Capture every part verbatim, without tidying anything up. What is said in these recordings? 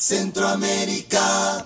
Centroamérica.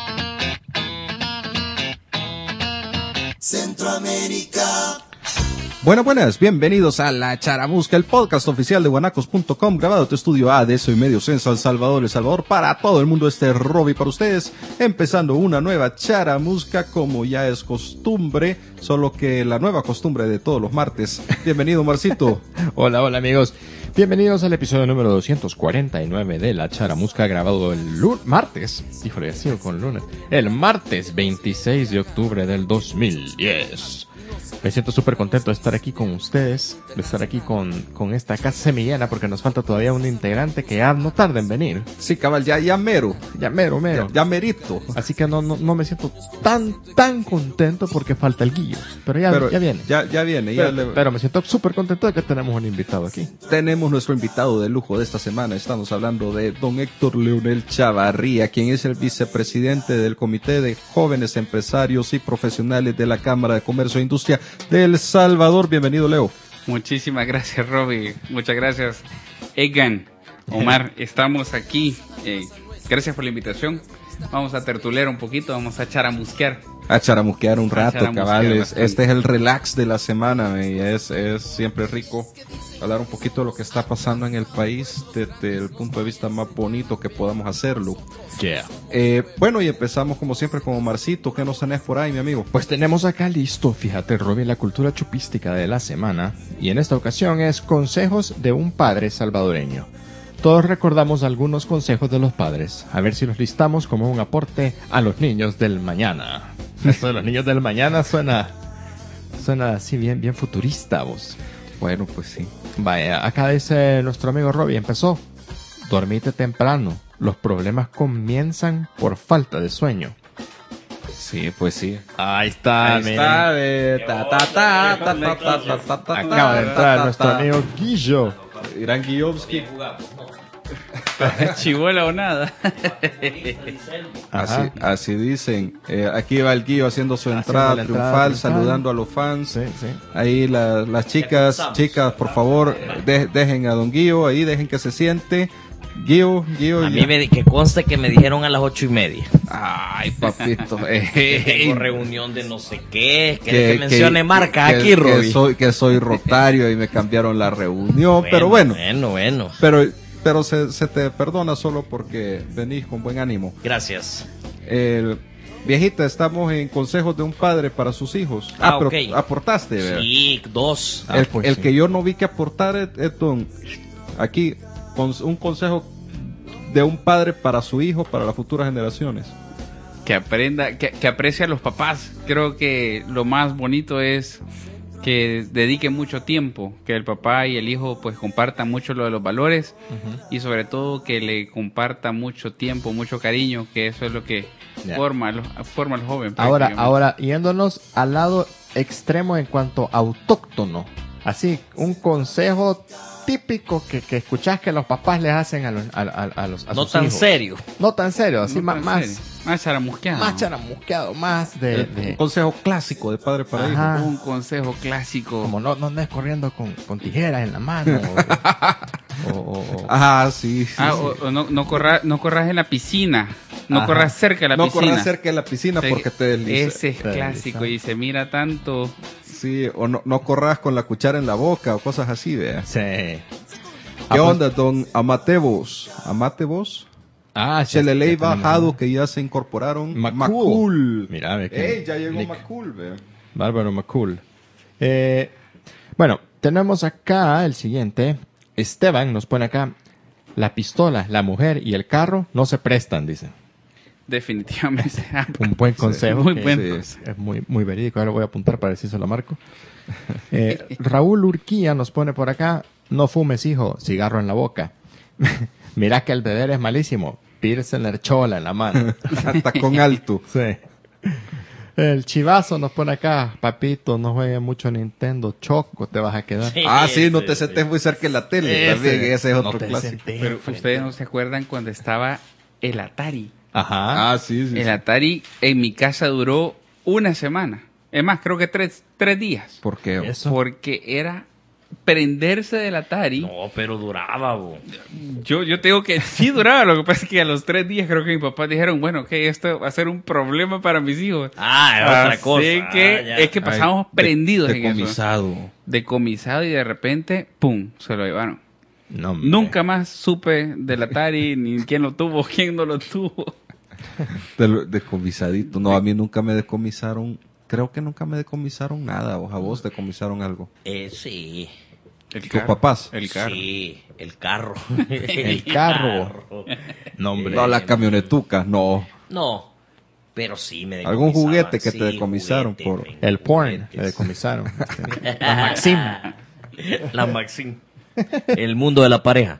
Centroamérica. Buenas, buenas, bienvenidos a La Charamusca, el podcast oficial de guanacos punto com, grabado en tu estudio A de Eso y Medios en San Salvador, El Salvador, para todo el mundo. Este Robbie para ustedes, empezando una nueva Charamusca como ya es costumbre, solo que la nueva costumbre de todos los martes. Bienvenido, Marcito. Hola, hola amigos. Bienvenidos al episodio número doscientos cuarenta y nueve de La Charamusca, grabado el lunes, martes, híjole, ha sido con lunes, el martes veintiséis de octubre del dos mil diez. Me siento súper contento de estar aquí con ustedes, de estar aquí con, con esta casa semillana, porque nos falta todavía un integrante que ya no tarda en venir. Sí, cabal, ya, ya mero. Ya mero, mero. Ya, ya merito. Así que no, no, no me siento tan, tan contento porque falta el Guillo. Pero ya, Pero ya viene. Ya, ya viene. Pero, ya le... pero me siento súper contento de que tenemos un invitado aquí. Tenemos nuestro invitado de lujo de esta semana. Estamos hablando de don Héctor Leonel Chavarría, quien es el vicepresidente del Comité de Jóvenes Empresarios y Profesionales de la Cámara de Comercio e Industria de El Salvador. Bienvenido, Leo. Muchísimas gracias, Robbie. Muchas gracias, Egan, Omar. Estamos aquí. Eh, gracias por la invitación. Vamos a tertulear un poquito, vamos a charamusquear. A charamusquear un rato, charamusquear cabales. bastante. Este es el relax de la semana, y es, es siempre rico hablar un poquito de lo que está pasando en el país desde el punto de vista más bonito que podamos hacerlo. Yeah. Eh, bueno, y empezamos como siempre con Omarcito. ¿Qué nos tenés por ahí, mi amigo? Pues tenemos acá listo, fíjate, Robin, la cultura chupística de la semana. Y en esta ocasión es consejos de un padre salvadoreño. Todos recordamos algunos consejos de los padres. A ver si los listamos como un aporte a los niños del mañana. Esto de los niños del mañana suena, suena así bien, bien futurista, vos. Bueno, pues sí. Vaya, acá dice nuestro amigo Robbie, empezó. Dormite temprano. Los problemas comienzan por falta de sueño. Sí, pues sí. Ahí está, Ahí está, eh, ta, ta, ta, ta, ta, ta, ta, ta, ta, acaba de entrar ta, nuestro ta. amigo Guillo. Irán Guillovsky. Chivuela o nada. Así, Ajá. así dicen. Eh, aquí va el Guillo haciendo su Haciendo entrada la triunfal, entrada triunfal. saludando a los fans. Sí, sí. Ahí la- las chicas, chicas, por favor, de- dejen a don Guillo ahí, dejen que se siente. Guillo, Guillo. A ya. mí me, di- que conste que me dijeron a las ocho y media. Ay, papito. Que eh, tengo reunión de no sé qué. Que, que- que mencione que- marcas que- aquí, que Robbie. soy, que soy rotario y me cambiaron la reunión, pero bueno, Bueno, bueno. pero, pero se, se te perdona solo porque venís con buen ánimo. Gracias. El, viejita, estamos en consejos de un padre para sus hijos. Ah, pero ok. aportaste, ¿verdad? Sí, dos. Ah, el pues el sí. que yo no vi que aportar es, es don- aquí con un consejo de un padre para su hijo, para las futuras generaciones. Que aprenda, que, que aprecie a los papás. Creo que lo más bonito es que dedique mucho tiempo, que el papá y el hijo pues compartan mucho lo de los valores y sobre todo que le comparta mucho tiempo, mucho cariño, que eso es lo que Ya. forma, a los- forma al joven. Ahora, prácticamente. ahora, yéndonos al lado extremo en cuanto a autóctono. Así, un consejo típico que, que escuchás que los papás les hacen a los, a, a- a los a No sus tan hijos. serio. No tan serio, así No más, tan más, serio. Más charamusqueado. más charamusqueado, más de, El- de- un consejo clásico de padre para hijo. Ajá. Un consejo clásico. como no, no andes corriendo con, con tijeras en la mano. o, o- o- o- Ajá, sí, sí, Ah, sí. o, o no, no, corra- no corras en la piscina. No Ajá. corras cerca de la no piscina. corras cerca de la piscina Sí, porque te deslizas. Ese es Te clásico desliza. y se mira tanto. Sí, o no, no corras con la cuchara en la boca o cosas así, vea. Sí. ¿Qué Ah, pues- onda, don Amatevos? ¿Amatevos? Ah, Se le ley ya tenemos bajado uno. que ya se incorporaron. Macul. Macul. Mira, ve que- Ey, ya llegó Nick. Macul, ve. Bárbaro McCool. Eh, bueno, tenemos acá el siguiente. Esteban nos pone acá. La pistola, la mujer y el carro no se prestan, dice. Definitivamente. Un buen consejo. Muy que buen es- consejo. Es muy, muy verídico. Ahora lo voy a apuntar para decir se lo marco. Eh, Raúl Urquía nos pone por acá. No fumes, hijo. Cigarro en la boca. Mira que el beber es malísimo. Pilsener chola en la mano. Hasta con alto. Sí. El chivazo nos pone acá. Papito, no juegues mucho Nintendo. Choco, te vas a quedar. Sí, Ah, sí, no sí, te sí. sentés muy cerca de la tele. También, ese es otro no te clásico. sentés Pero enfrente. ustedes no se acuerdan cuando estaba el Atari. Ajá. Ah, sí, sí. El sí. Atari en mi casa duró una semana. Es más, creo que tres, tres días. ¿Por qué? Eso. Porque era prenderse del Atari. No, pero duraba, bo. Yo, yo te digo que sí duraba, lo que pasa es que a los tres días creo que mis papás dijeron, bueno, que esto va a ser un problema para mis hijos. Ah, es otra Así cosa. que Ah, ya. es que pasábamos Ay, prendidos en eso. decomisado. Decomisado y de repente, pum, se lo llevaron. No, hombre. Nunca más supe del Atari, ni quién lo tuvo, quién no lo tuvo. De lo- Decomisadito. No, a mí nunca me decomisaron. Creo que nunca me decomisaron nada. O a vos decomisaron algo. Eh, sí. El ¿Tus papás? El carro. Sí, el carro. El carro. No, hombre. No, la camionetuca, no. No, pero sí me ¿Algún decomisaban, juguete que te sí, decomisaron juguete, por- men, El porn. juguetes. Le decomisaron. La Maxim. La Maxim. El mundo de la pareja.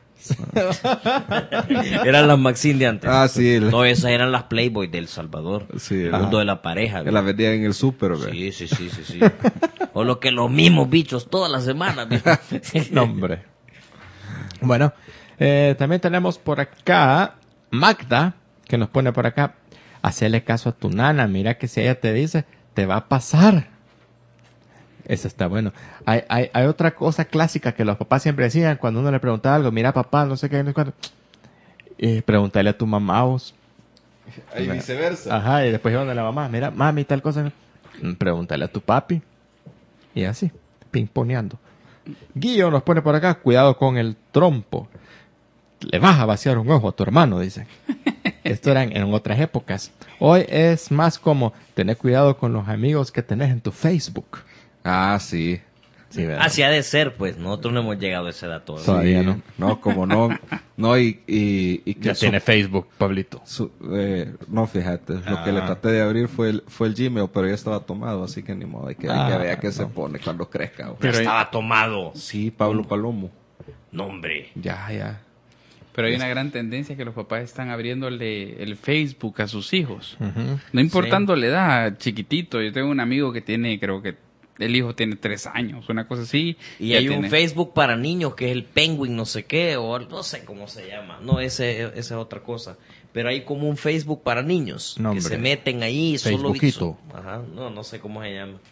Eran las Maxim de antes. Ah, sí. el- No, esas eran las Playboy del Salvador. Sí, el ajá. mundo de la pareja. Que la vendían en el súper, ¿ve? Sí, sí, sí, sí, sí. O lo que los mismos bichos todas las semanas. No, hombre. Bueno, eh, también tenemos por acá Magda, que nos pone por acá, hacerle caso a tu nana, mira que si ella te dice, te va a pasar. Eso está bueno. Hay, hay, hay otra cosa clásica que los papás siempre decían cuando uno le preguntaba algo, mira papá, no sé qué, no sé cuánto. Y pregúntale a tu mamá vos. Y viceversa. Ajá, y después iban a la mamá, mira, mami, tal cosa. Mm, Pregúntale a tu papi. Y así, pingponeando. Guillo nos pone por acá, cuidado con el trompo. Le vas a vaciar un ojo a tu hermano, dice. Esto era en, en otras épocas. Hoy es más como tener cuidado con los amigos que tenés en tu Facebook. Ah, sí. Sí, ¿verdad? Así ha de ser, pues. Nosotros no hemos llegado a ese dato. ¿verdad? Todavía Sí, no. No, como no. No, y, y, y que Ya su- tiene Facebook, Pablito. su- eh, no, fíjate. Lo que Ah. le traté de abrir fue el, fue el Gmail, pero ya estaba tomado, así que ni modo. Hay que, hay que Ah, ver qué se no. pone cuando crezca. güey. Pero Pero- estaba tomado. Sí, Pablo Palomo. No, hombre. Ya, ya. Pero hay una gran tendencia que los papás están abriéndole el Facebook a sus hijos. Ujú. No importando la edad, chiquitito. Yo tengo un amigo que tiene, creo que el hijo tiene tres años, una cosa así. Y Ya hay un tiene- Facebook para niños que es el Penguin no sé qué, o no sé cómo se llama. No, ese, esa es otra cosa. Pero hay como un Facebook para niños No, que hombre. se meten ahí solo... Facebookito. Ajá, no, no sé cómo se llama.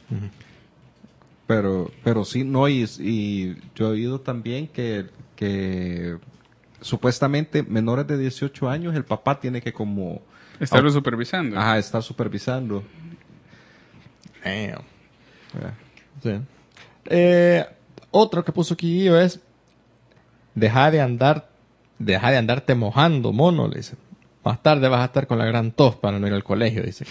Pero, pero sí, no, y, y yo he oído también que, que supuestamente menores de dieciocho años el papá tiene que como Estarlo supervisando. ajá, estar supervisando. Damn. ¿verdad? Sí. Eh, otro que puso aquí Guillo es deja de andar, deja de andarte mojando, mono, le dice. Más tarde vas a estar con la gran tos para no ir al colegio, dice.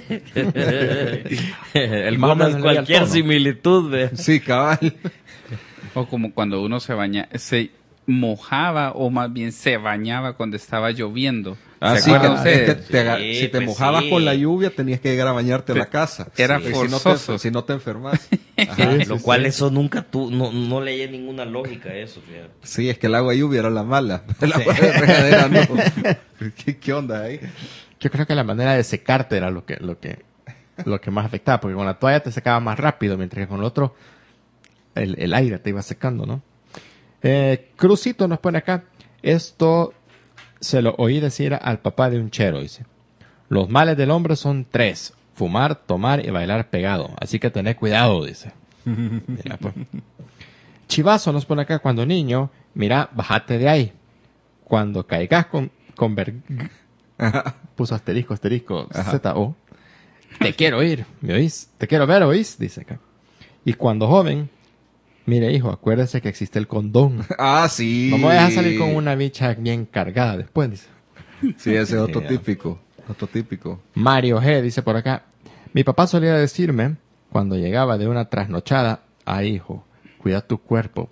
el Más o menos Gómez, le di al cualquier tono. similitud. ve. Sí, cabal. O como cuando uno se baña, se mojaba o más bien se bañaba cuando estaba lloviendo. Ah, ¿Se sí, que, acuerdan es que ustedes? te aga- Sí, si te pues mojabas sí. con la lluvia tenías que llegar a bañarte a la Pe- casa. era Sí, si no forzoso. te, si no te enfermas. Sí, Lo sí, cual sí. eso nunca tú, no, no leí ninguna lógica eso, fíjate. Sí, es que el agua de lluvia era la mala. El agua de regadera no. ¿Qué, qué onda ahí? Yo creo que la manera de secarte era lo que, lo que, lo que más afectaba, porque con la toalla te secaba más rápido, mientras que con el otro el, el aire te iba secando, ¿no? Eh, Crucito nos pone acá, esto se lo oí decir al papá de un chero, dice. Los males del hombre son tres, fumar, tomar y bailar pegado, así que tened cuidado, dice. Mira, pues. Chivazo nos pone acá, cuando niño, mira, bájate de ahí. Cuando caigas con, con ver... Puso asterisco, asterisco, Z O. Te quiero ir, ¿me oís? Te quiero ver, ¿oís? Dice acá. Y cuando joven, mire hijo, acuérdese que existe el condón. Ah, sí. No me vayas a salir con una bicha bien cargada después, dice. Sí, ese es otro Sí, típico. Otro típico. Mario G dice por acá, mi papá solía decirme, cuando llegaba de una trasnochada, ah hijo, cuida tu cuerpo.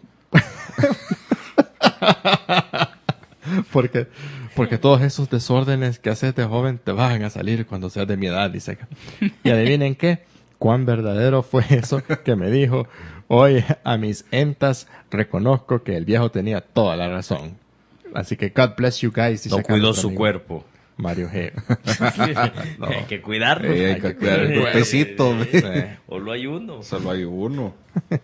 porque, porque todos esos desórdenes que haces de joven te van a salir cuando seas de mi edad, dice acá. Y adivinen qué, cuán verdadero fue eso que me dijo, hoy a mis entas reconozco que el viejo tenía toda la razón. Así que God bless you guys. dice No acá cuidó nuestro su amigo cuerpo. Mario G. Hay que cuidarlo. Eh, hay que cuidar el cuerpecito. Eh. Solo hay uno. Solo hay uno.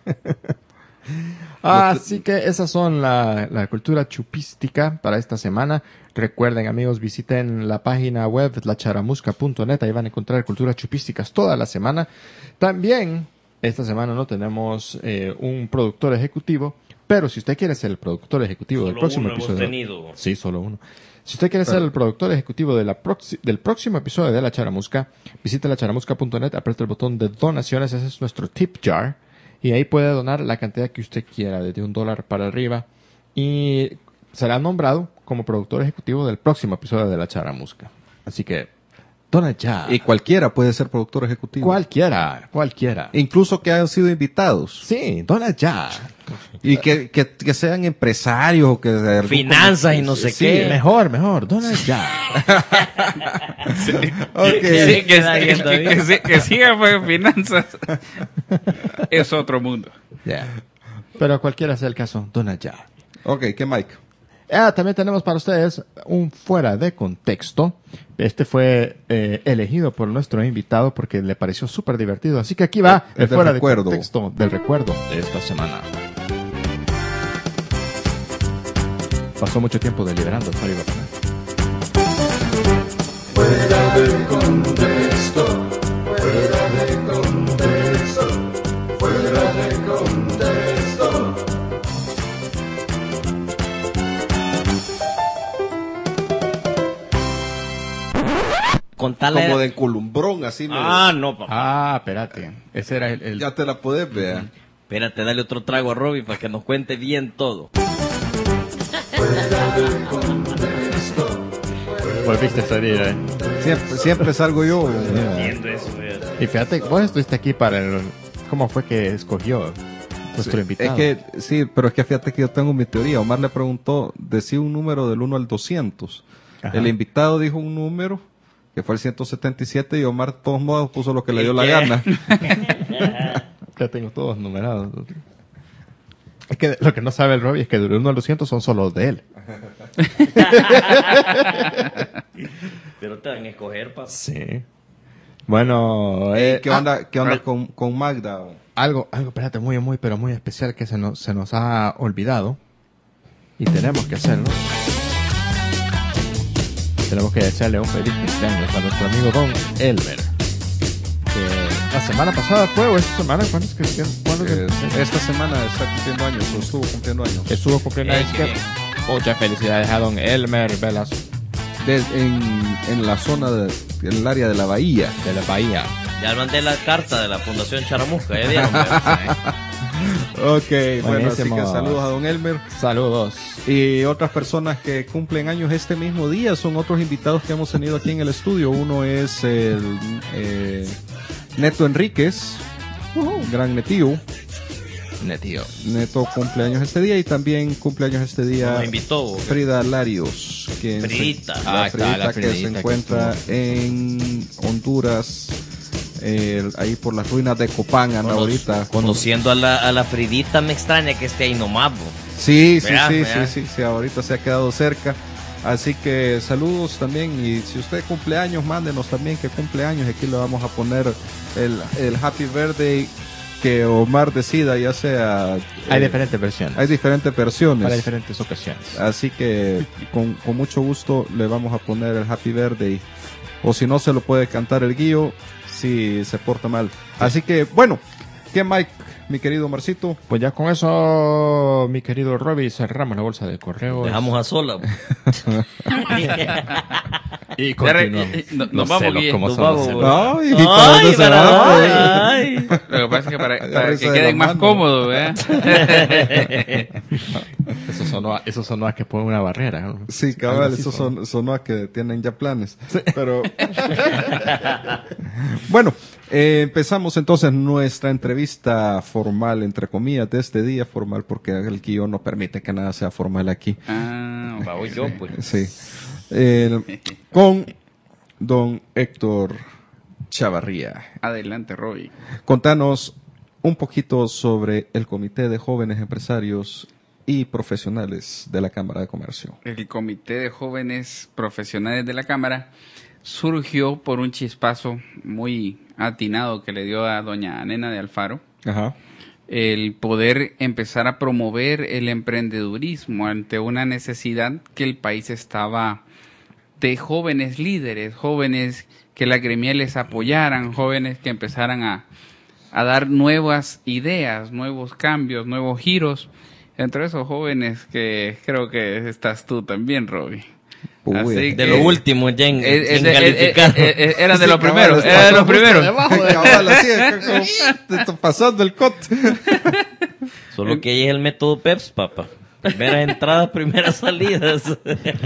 Así que esas son la, la cultura chupística para esta semana. Recuerden, amigos, visiten la página web la charamusca punto net. Ahí van a encontrar culturas chupísticas toda la semana. También esta semana no tenemos eh, un productor ejecutivo, pero si usted quiere ser el productor ejecutivo Solo del próximo uno hemos episodio... tenido. Sí, solo uno. Si usted quiere ser el productor ejecutivo de la proxi- del próximo episodio de La Charamusca, visite la charamusca punto net, aprieta el botón de donaciones, ese es nuestro tip jar, y ahí puede donar la cantidad que usted quiera, desde un dólar para arriba, y será nombrado como productor ejecutivo del próximo episodio de La Charamusca. Así que, dona ya. Y cualquiera puede ser productor ejecutivo. Cualquiera, cualquiera. Incluso que hayan sido invitados. Sí, dona ya. Y que, que, que sean empresarios o que... de algún- Finanzas y no sé Sí, qué. Mejor, mejor, dona ya. Ok. Sí, que, que, que, que, que- que siga pues finanzas. Es otro mundo. Ya. Pero cualquiera sea el caso, dona ya. Ok, ¿qué Mike? Ah, también tenemos para ustedes un fuera de contexto. Este fue eh, elegido por nuestro invitado porque le pareció súper divertido. Así que aquí va El el, del fuera recuerdo. de contexto del recuerdo de esta semana. Pasó mucho tiempo deliberando, Fari Batman. Fuera de contexto, fuera de contexto, fuera de contexto. Contale. Como de enculumbrón, así. medio- Ah, no, papá. Ah, espérate. Ese era el... el- Ya te la puedes ver. Espérate, dale otro trago a Robbie para que nos cuente bien todo. Volviste a salir, ¿eh? Siempre, siempre salgo yo. Entiendo eso, eh. Y fíjate, vos estuviste aquí para el... ¿Cómo fue que escogió nuestro invitado? Es que, sí, pero es que fíjate que yo tengo mi teoría. Omar le preguntó, decía un número del uno al doscientos. Ajá. El invitado dijo un número, que fue el ciento setenta y siete, y Omar, de todos modos, puso lo que le dio la ¿Qué? gana. Ya tengo todos numerados. Es que lo que no sabe el Robbie es que del uno al doscientos son solo de él. Pero te van a escoger, papá. Sí. Bueno, Ey, eh, ¿Qué ah, onda, qué onda con, con Magda? algo, algo, espérate, muy, muy, pero muy especial que se nos, se nos ha olvidado. Y tenemos que hacerlo. Tenemos que desearle un feliz cumpleaños a nuestro amigo Don Elmer. Que la semana pasada fue, o esta semana, ¿cuándo es que cuándo es que- Eh, esta semana está cumpliendo años, o estuvo cumpliendo años. estuvo cumpliendo Ey, años? qué que- bien. Muchas felicidades a Don Elmer Velas De- en, en la zona, de, en el área de la bahía. de la Bahía. Ya mandé la carta de la Fundación Charamusca, ¿ya vieron? Ok, bueno, así que Buenísimo. saludos a Don Elmer. Saludos. Y otras personas que cumplen años este mismo día son otros invitados que hemos tenido aquí en el estudio. Uno es el eh, Neto Enríquez, gran netío. Netío. Neto cumpleaños este día y también cumpleaños este día Nos invitó. Frida Larios, que Fridita. se- Ah, la está, Fridita la que Fridita se que encuentra en Honduras, eh, ahí por las ruinas de Copán, anda Cono- ahorita. Conociendo a la, a la Fridita, me extraña que esté ahí nomás, bo. Sí, sí, Vea, sí, vea. sí, sí, sí, ahorita se ha quedado cerca. Así que saludos también, y si usted cumple años, mándenos también que cumple años. Aquí le vamos a poner el, el Happy Birthday que Omar decida, ya sea... Hay eh, diferentes versiones. hay diferentes versiones. Para diferentes ocasiones. Así que con, con mucho gusto le vamos a poner el Happy Birthday. O si no, se lo puede cantar el Guillo si se porta mal. Así que, bueno, ¿qué Mike, mi querido Marcito? Pues ya con eso, mi querido Robbie, cerramos la bolsa de correo. Dejamos a sola, bo. Y Ya re- continuamos. eh, no- No nos sé vamos, lo- Guille, cómo nos son los vamos, celos. bo. Ay, ¿y para dónde se para va? dónde? Ay. Lo que pasa es que para, para Agárrese que de queden la más mano. cómodos, ¿verdad? Eso sonó, a- eso sonó a que pone una barrera. ¿no? Sí, Algo cabal, así eso sonó. son, sonó a que tienen ya planes. Pero bueno, eh, empezamos entonces nuestra entrevista formal, entre comillas, de este día formal, porque el guión no permite que nada sea formal aquí. Ah, va, voy yo, pues. Sí. Eh, con don Héctor Chavarría. Adelante, Robbie. Contanos un poquito sobre el Comité de Jóvenes Empresarios y Profesionales de la Cámara de Comercio. El Comité de Jóvenes Profesionales de la Cámara surgió por un chispazo muy atinado que le dio a doña Nena de Alfaro, Ajá. el poder empezar a promover el emprendedurismo ante una necesidad que el país estaba de jóvenes líderes, jóvenes que las gremiales apoyaran, jóvenes que empezaran a, a dar nuevas ideas, nuevos cambios, nuevos giros entre esos jóvenes que creo que estás tú también, Robbie. Uy, Así De que- lo último, ya en, Eh, en eh, eh, calificar. eh, eh, era de Sí, lo cabal, primero, está era de lo justo primero. debajo de cabal, así, es como, te está pasando el cot. Solo que ahí es el método Peps, papá. Primeras entradas, primeras salidas.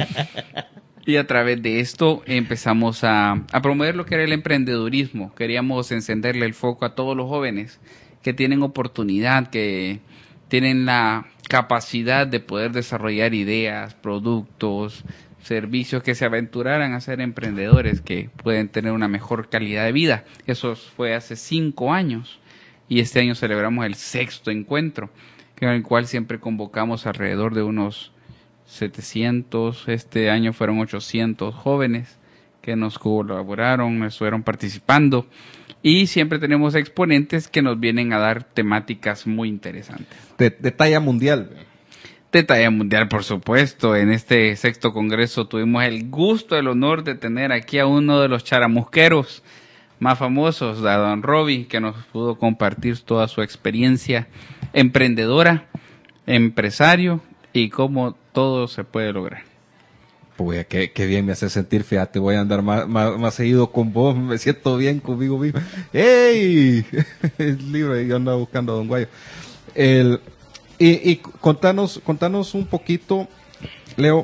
Y a través de esto empezamos a, a promover lo que era el emprendedurismo. Queríamos encenderle el foco a todos los jóvenes que tienen oportunidad, que tienen la capacidad de poder desarrollar ideas, productos, servicios, que se aventuraran a ser emprendedores, que pueden tener una mejor calidad de vida. Eso fue hace cinco años y este año celebramos el sexto encuentro, en el cual siempre convocamos alrededor de unos setecientos, este año fueron ochocientos jóvenes que nos colaboraron, estuvieron participando y siempre tenemos exponentes que nos vienen a dar temáticas muy interesantes. De, de talla mundial. De talla mundial, por supuesto. En este sexto congreso tuvimos el gusto, el honor de tener aquí a uno de los charamusqueros más famosos, a don Robbie, que nos pudo compartir toda su experiencia emprendedora, empresario y cómo todo se puede lograr. Pues qué, qué bien me hace sentir, fíjate, voy a andar más, más, más seguido con vos, me siento bien conmigo mismo. ¡Ey! El libro, yo andaba buscando a don Guayo. El, y y contanos, contanos un poquito, Leo,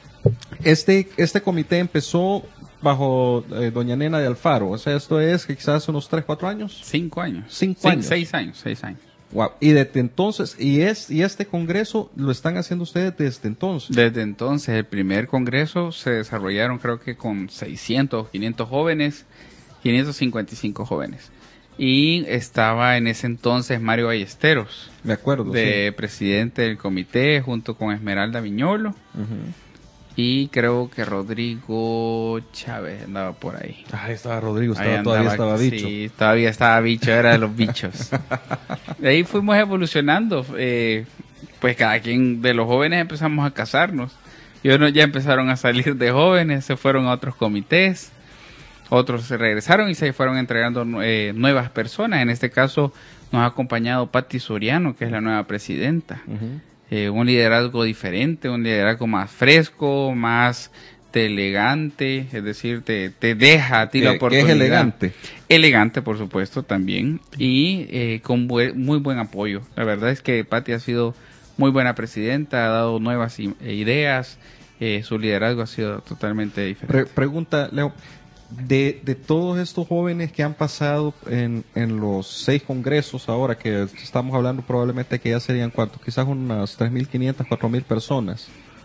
este, este comité empezó bajo eh, doña Nena de Alfaro, o sea, esto es quizás unos tres, cuatro años. Cinco años. Cinco Cin- años. Seis años, seis años. Wow. Y desde entonces, y es y este congreso lo están haciendo ustedes desde entonces. Desde entonces, el primer congreso se desarrollaron creo que con seiscientos, quinientos jóvenes, quinientos cincuenta y cinco jóvenes. Y estaba en ese entonces Mario Ballesteros, Me acuerdo. de presidente del comité, junto con Esmeralda Viñolo. sí. Ujú. Y creo que Rodrigo Chávez andaba por ahí. Ahí estaba Rodrigo, Ahí estaba, todavía andaba, estaba bicho. Sí, todavía estaba bicho, era de los bichos. De ahí fuimos evolucionando. Eh, pues cada quien de los jóvenes empezamos a casarnos. Y unos ya empezaron a salir de jóvenes, se fueron a otros comités. Otros se regresaron y se fueron entregando eh, nuevas personas. En este caso nos ha acompañado Patti Soriano, que es la nueva presidenta. Ujú. Eh, un liderazgo diferente, un liderazgo más fresco, más te elegante, es decir, te, te deja a ti la Que- que oportunidad. es elegante. Elegante, por supuesto, también, y eh, con bue- muy buen apoyo. La verdad es que Patti ha sido muy buena presidenta, ha dado nuevas i- eh, ideas, eh, su liderazgo ha sido totalmente diferente. Pre- pregunta, Leo, de, de todos estos jóvenes que han pasado en, en los seis congresos ahora, que estamos hablando probablemente que ya serían cuántos, quizás unas tres mil quinientas, cuatro mil personas,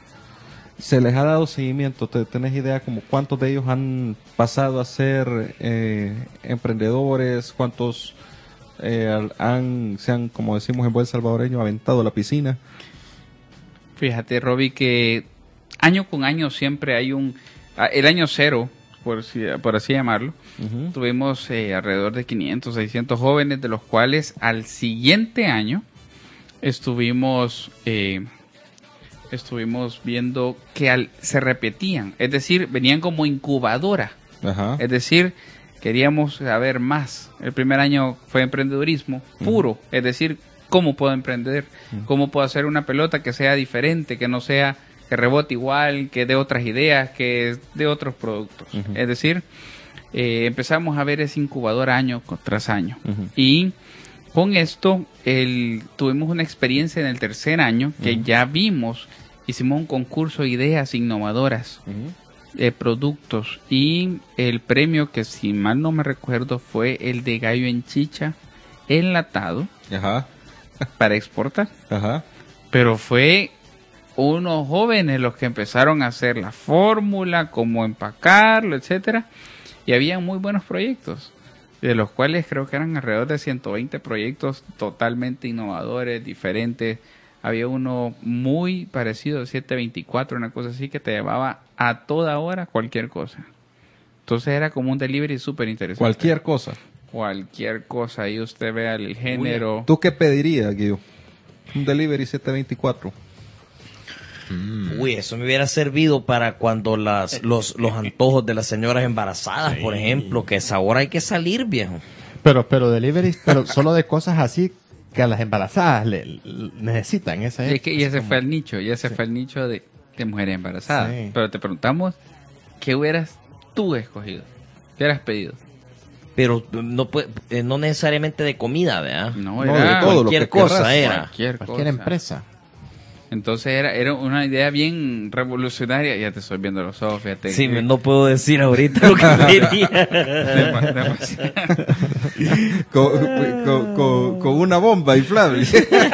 ¿se les ha dado seguimiento? ¿Te- ¿Tenés idea como cuántos de ellos han pasado a ser eh, emprendedores? ¿Cuántos eh, han, se han, como decimos en buen salvadoreño, aventado a la piscina? Fíjate, Robbie, que año con año siempre hay un... ah, El año cero, por, si- por así llamarlo, Ujú. tuvimos eh, alrededor de quinientos, seiscientos jóvenes, de los cuales al siguiente año estuvimos eh, estuvimos viendo que al, se repetían, es decir, venían como incubadora, Ajá. es decir, queríamos saber más. El primer año fue emprendedurismo puro, es decir, cómo puedo emprender, cómo puedo hacer una pelota que sea diferente, que no sea, que rebote igual, que de otras ideas, que de otros productos. Ujú. Es decir, eh, empezamos a ver ese incubador año co- tras año. Ujú. Y con esto el, tuvimos una experiencia en el tercer año que ya vimos, hicimos un concurso de ideas innovadoras Ujú. de productos y el premio, que si mal no me recuerdo, fue el de gallo en chicha enlatado Ajá. para exportar. Ajá. Pero fue unos jóvenes los que empezaron a hacer la fórmula, cómo empacarlo, etcétera, y había muy buenos proyectos, de los cuales creo que eran alrededor de ciento veinte proyectos totalmente innovadores, diferentes. Había uno muy parecido, siete veinticuatro, una cosa así, que te llevaba a toda hora cualquier cosa. Entonces era como un delivery súper interesante. Cualquier cosa. Cualquier cosa, ahí usted vea el género. ¿Tú qué pedirías, Guido? Un delivery siete veinticuatro. Uy, eso me hubiera servido para cuando las, los, los antojos de las señoras embarazadas, por ejemplo, que esa hora hay que salir, viejo. Pero, pero delivery, pero solo de cosas así que a las embarazadas le, le- necesitan esa Y, es que, y ese fue el nicho, y ese fue el nicho de, de mujeres embarazadas. Sí. Pero te preguntamos, ¿qué hubieras tú escogido? ¿Qué hubieras pedido? Pero no puede, eh, no necesariamente de comida, ¿verdad? No, No, era de todo lo cualquier que cosa querrás. era. cualquier, cualquier cosa. empresa. Entonces era, era una idea bien revolucionaria. Ya te estoy viendo los ojos, fíjate. Sí, que- me- no puedo decir ahorita lo que quería. Dema- demasiado. con, con- con- con una bomba inflable.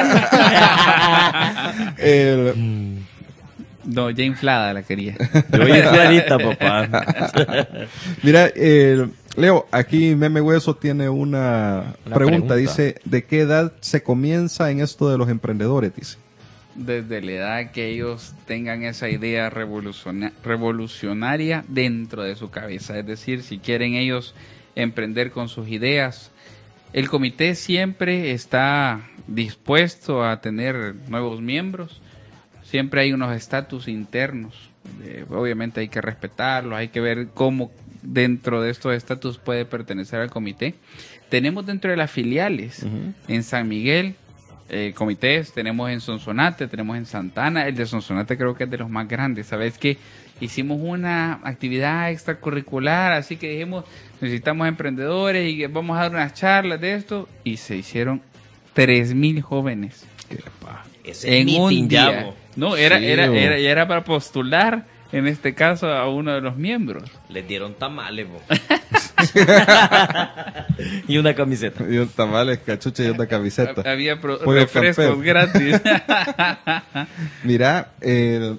El- No, ya inflada la quería. Yo hice ahorita, papá. mira, el- Leo, aquí Meme Hueso tiene una, Una pregunta. pregunta. Dice, ¿de qué edad se comienza en esto de los emprendedores? Dice. Desde la edad que ellos tengan esa idea revoluciona- revolucionaria dentro de su cabeza. Es decir, si quieren ellos emprender con sus ideas, el comité siempre está dispuesto a tener nuevos miembros. Siempre hay unos estatus internos. Eh, obviamente hay que respetarlos, hay que ver cómo dentro de estos estatus puede pertenecer al comité. Tenemos dentro de las filiales, en San Miguel, eh, comités, tenemos en Sonsonate, tenemos en Santana. El de Sonsonate creo que es de los más grandes. Sabes que hicimos una actividad extracurricular, así que dijimos, necesitamos emprendedores y vamos a dar unas charlas de esto, y se hicieron tres mil jóvenes Ese en un meeting, día. llamo. No, era, Sí, era, o- era, y era para postular, en este caso, a uno de los miembros. Les dieron tamales, bo. Y una camiseta. Y un tamales, cachucha y una camiseta. Ha- Había pro- Pollo refrescos campero. gratis. Mira, el-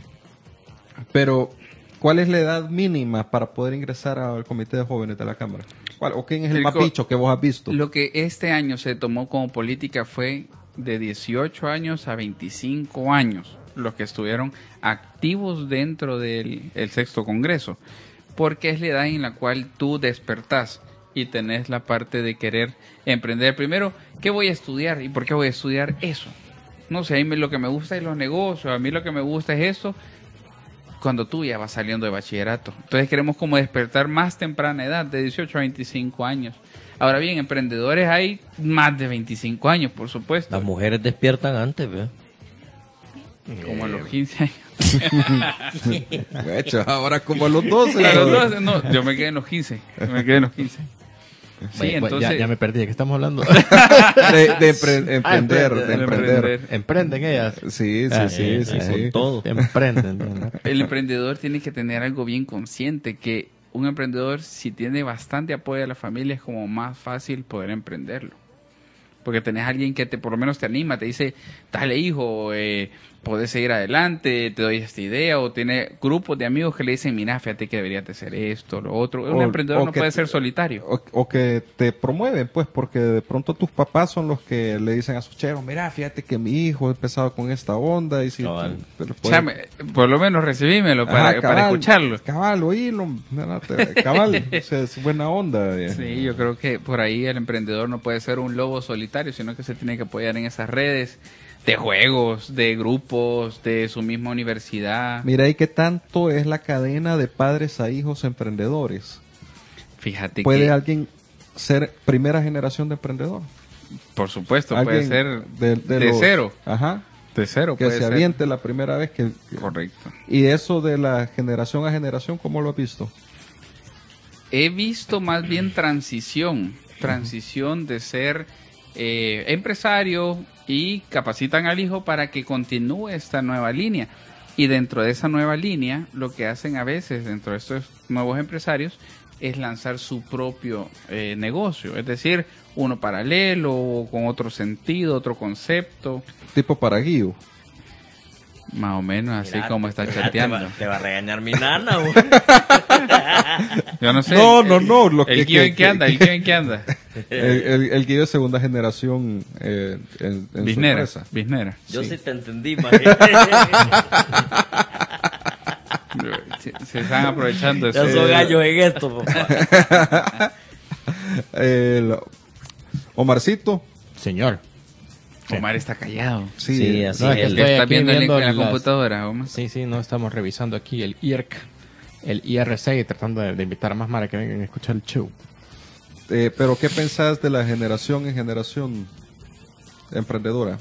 pero ¿cuál es la edad mínima para poder ingresar al comité de jóvenes de la Cámara? ¿Cuál, ¿O quién es el El más co- bicho que vos has visto? Lo que este año se tomó como política fue de dieciocho años a veinticinco años los que estuvieron activos dentro del el sexto congreso, porque es la edad en la cual tú despertás y tenés la parte de querer emprender. Primero, ¿qué voy a estudiar y por qué voy a estudiar eso? No sé, a mí me- lo que me gusta es los negocios, a mí lo que me gusta es eso, cuando tú ya vas saliendo de bachillerato. Entonces queremos como despertar más temprana edad, de dieciocho a veinticinco años. Ahora bien, emprendedores hay más de veinticinco años, por supuesto. Las mujeres despiertan antes, ¿ve? Como a los quince años. De hecho, ahora como a los doce. A los ¿no? doce, no, yo me quedé en los quince. Me quedé en los quince. Sí, Bueno, pues, entonces... ya, ya me perdí, ¿de qué estamos hablando? De, de empre- emprender, emprender, de de emprender. emprender. Emprenden ellas. Sí, sí, Ah, sí, eh, sí, eh, sí. Con todo. Emprenden. ¿no? El emprendedor tiene que tener algo bien consciente, que un emprendedor, si tiene bastante apoyo de la familia, es como más fácil poder emprenderlo. Porque tenés a alguien que te por lo menos te anima, te dice, dale hijo, eh, podés seguir adelante, te doy esta idea, o tiene grupos de amigos que le dicen, mira, fíjate que deberías de hacer esto, lo otro. Un O- emprendedor o no que puede te- ser solitario. O, o que te promueven, pues, porque de pronto tus papás son los que le dicen a sus chevos, mira, fíjate que mi hijo ha empezado con esta onda y si Cabal. te- te lo O puede- sea, me- por lo menos recibímelo para, Ajá, para cabal, escucharlo. Cabal, oílo, ¿verdad? Te- cabal, o sea, es buena onda. eh. Sí, yo creo que por ahí el emprendedor no puede ser un lobo solitario, sino que se tiene que apoyar en esas redes de juegos, de grupos, de su misma universidad. Mira, ¿y qué tanto es la cadena de padres a hijos emprendedores? Fíjate ¿Puede que, alguien ser primera generación de emprendedor? por supuesto, puede Alguien ser de, de, de los- cero. Ajá, De cero que puede se ser. aviente la primera vez que... Correcto. Y eso de la generación a generación, ¿cómo lo has visto? He visto más bien transición, transición de ser eh, empresario y capacitan al hijo para que continúe esta nueva línea. Y dentro de esa nueva línea, lo que hacen a veces dentro de estos nuevos empresarios es lanzar su propio eh, negocio, es decir, uno paralelo o con otro sentido, otro concepto, Tipo para Guío. más o menos así Mira, como está Te chateando. va, te va a regañar mi nana, bo. Yo no sé. No, el- no, no, lo el que- Guido que- en qué anda, el Guido en qué anda. El, el, el Guío es segunda generación eh, en, en su Bisnera, empresa. bisnera. Yo Sí. sí, te entendí, ma. Se, se están aprovechando. Ya ese- soy gallo en esto, papá. El Omarcito. Señor. Omar está callado. Sí, Sí, así No, es es. que el- ¿Qué estoy está aquí viendo en, viendo en la las- computadora, Omar? Sí, sí, no estamos revisando aquí el I R C, el I R C, y tratando de, de invitar a más Mara que vengan a escuchar el show. Eh, pero ¿qué pensás de la generación en generación emprendedora?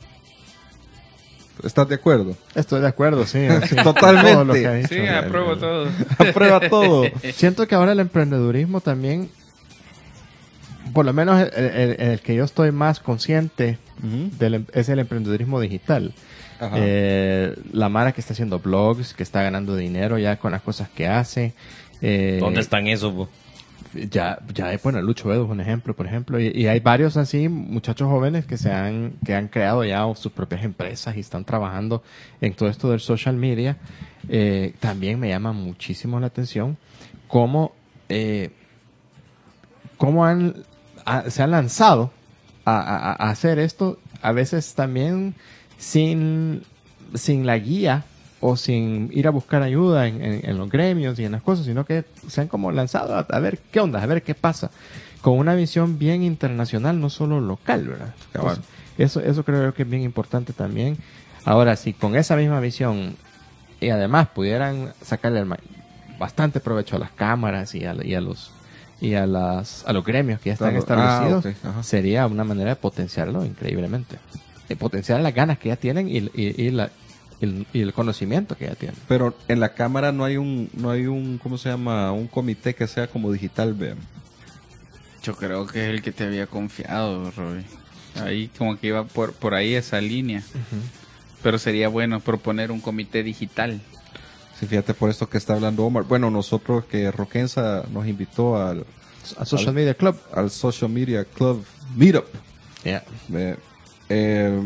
¿Estás de acuerdo? Estoy de acuerdo, sí. sí. Totalmente. Todo lo que ha dicho. Sí, apruebo todo. Aprueba todo. Siento que ahora el emprendedurismo también, por lo menos el, el- el que yo estoy más consciente Ujú. del, em- es el emprendedurismo digital. Ajá. Eh, la Mara que está haciendo blogs, que está ganando dinero ya con las cosas que hace. Eh, ¿Dónde están esos, bo? Ya, ya, bueno, Lucho Vedo es un ejemplo, por ejemplo, y, y hay varios así, muchachos jóvenes que se han, que han creado ya sus propias empresas y están trabajando en todo esto del social media. Eh, también me llama muchísimo la atención cómo, eh, cómo han, a- se han lanzado a, a- a hacer esto, a veces también sin, sin la guía o sin ir a buscar ayuda en, en- en los gremios y en las cosas, sino que se han como lanzado a, a ver qué onda, a ver qué pasa, con una visión bien internacional, no solo local, ¿verdad? Cabal. Entonces, eso, eso creo yo que es bien importante también. Ahora, si con esa misma visión y además pudieran sacarle el ma- bastante provecho a las cámaras y a, y a los y a las a los gremios que ya están Claro. Ah, establecidos, ok, ajá. sería una manera de potenciarlo increíblemente. De potenciar las ganas que ya tienen y, y, y la, el, y el conocimiento que ya tienen. Pero en la cámara no hay un, no hay un, ¿cómo se llama? Un comité que sea como digital, vean. Yo creo que es el que te había confiado, Robbie. Ahí como que iba por, por ahí esa línea. Pero sería bueno proponer un comité digital. Sí, fíjate por esto que está hablando Omar. Bueno, nosotros que Roquenza nos invitó al, A Social Al- Media Club. al Social Media Club Meetup. Yeah. Eh, eh,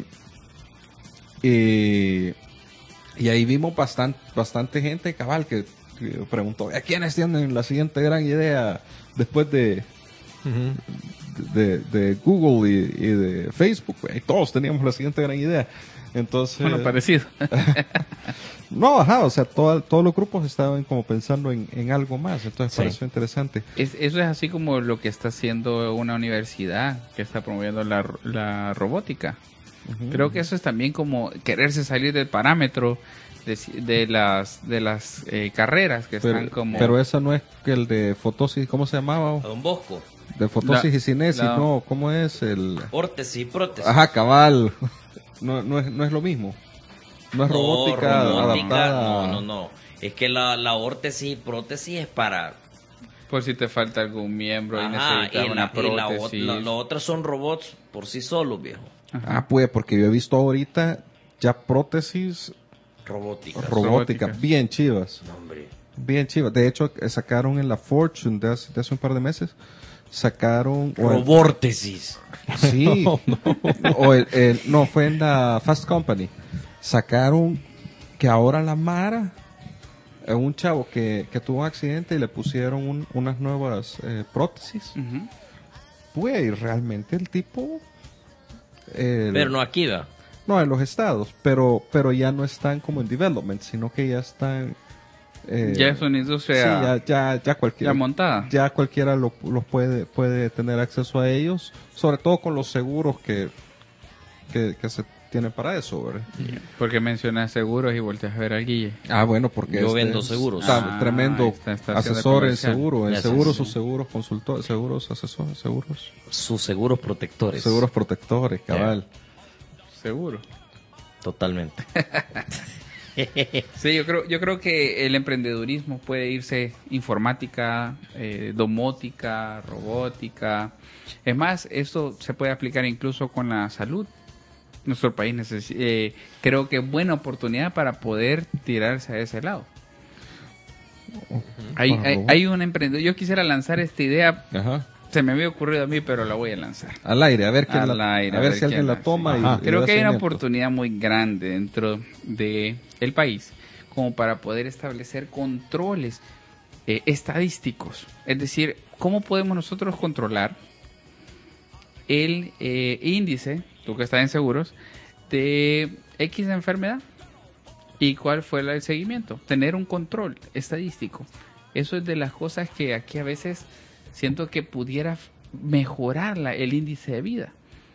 y, y ahí vimos bastante, bastante gente cabal que, que preguntó, ¿a quiénes tienen la siguiente gran idea después de, de, de Google y, y de Facebook? Y todos teníamos la siguiente gran idea. Entonces, Bueno, parecido. no, ajá, o sea, toda- todos los grupos estaban como pensando en, en algo más. Entonces, Sí. pareció interesante. Es- eso es así como lo que está haciendo una universidad que está promoviendo la, la robótica. Creo que eso es también como quererse salir del parámetro de, si- de las de las eh, carreras que están Pero, como... pero esa no es que el de fotosis, ¿cómo se llamaba? A Don Bosco. De fotosis La- y cinesis, la- no, ¿cómo es el...? Órtesis, prótesis. Ajá, cabal. No, no, es, no es lo mismo. No es No, robótica, robótica, adaptada. No, no, no. Es que la, la órtesis y prótesis es para... Por si te falta algún miembro y Ajá, necesitas y, una la, y la, ot- prótesis. la- la otra son robots por sí solos, viejo. Ah, pues, porque yo he visto ahorita ya prótesis Robótica. robótica, robótica. bien chivas. No, hombre. Bien chivas. De hecho, eh, sacaron en la Fortune de hace, de hace un par de meses, sacaron... o en- Robórtesis. Sí. O el, el- no, fue en la Fast Company. Sacaron que ahora la Mara, eh, un chavo que, que tuvo un accidente y le pusieron un- unas nuevas eh, prótesis. Ujú. Pues, y realmente el tipo... el- Pero no aquí, va. no, en los estados, pero, pero ya no están como en development, sino que ya están... eh, Ya es una sí, industria ya, ya, ya cualquiera, ya montada. ya cualquiera lo, los puede, puede tener acceso a ellos, sobre todo con los seguros que, que, que se tienen para eso, ¿verdad? Porque mencionas seguros y volteas a ver al Guille. Ah, bueno, porque Yo este vendo es- seguros. está Ah, tremendo está- está haciendo asesor en comercial. seguro, en Ya sé, seguros sí. o seguros consultores, seguros asesores, seguros, Sus seguros protectores. seguros protectores, cabal. Seguro. Totalmente. Sí, yo creo, yo creo que el emprendedurismo puede irse informática, eh, domótica, robótica. Es más, esto se puede aplicar incluso con la salud. Nuestro país necesi- eh, creo que es buena oportunidad para poder tirarse a ese lado. Hay, Para hay, robot. hay un emprendedor. Yo quisiera lanzar esta idea. Ajá. Se me había ocurrido a mí, pero la voy a lanzar. Al aire, a ver quién Al la, aire, a ver si alguien quién la la- toma sí. y, Ajá. y Creo da que hay una seguimiento. oportunidad muy grande dentro de el país como para poder establecer controles eh, estadísticos. Es decir, ¿cómo podemos nosotros controlar el eh, índice, tú que estás en seguros, de X enfermedad? ¿Y cuál fue el seguimiento? Tener un control estadístico. Eso es de las cosas que aquí a veces siento que pudiera f- mejorar la- el índice de vida.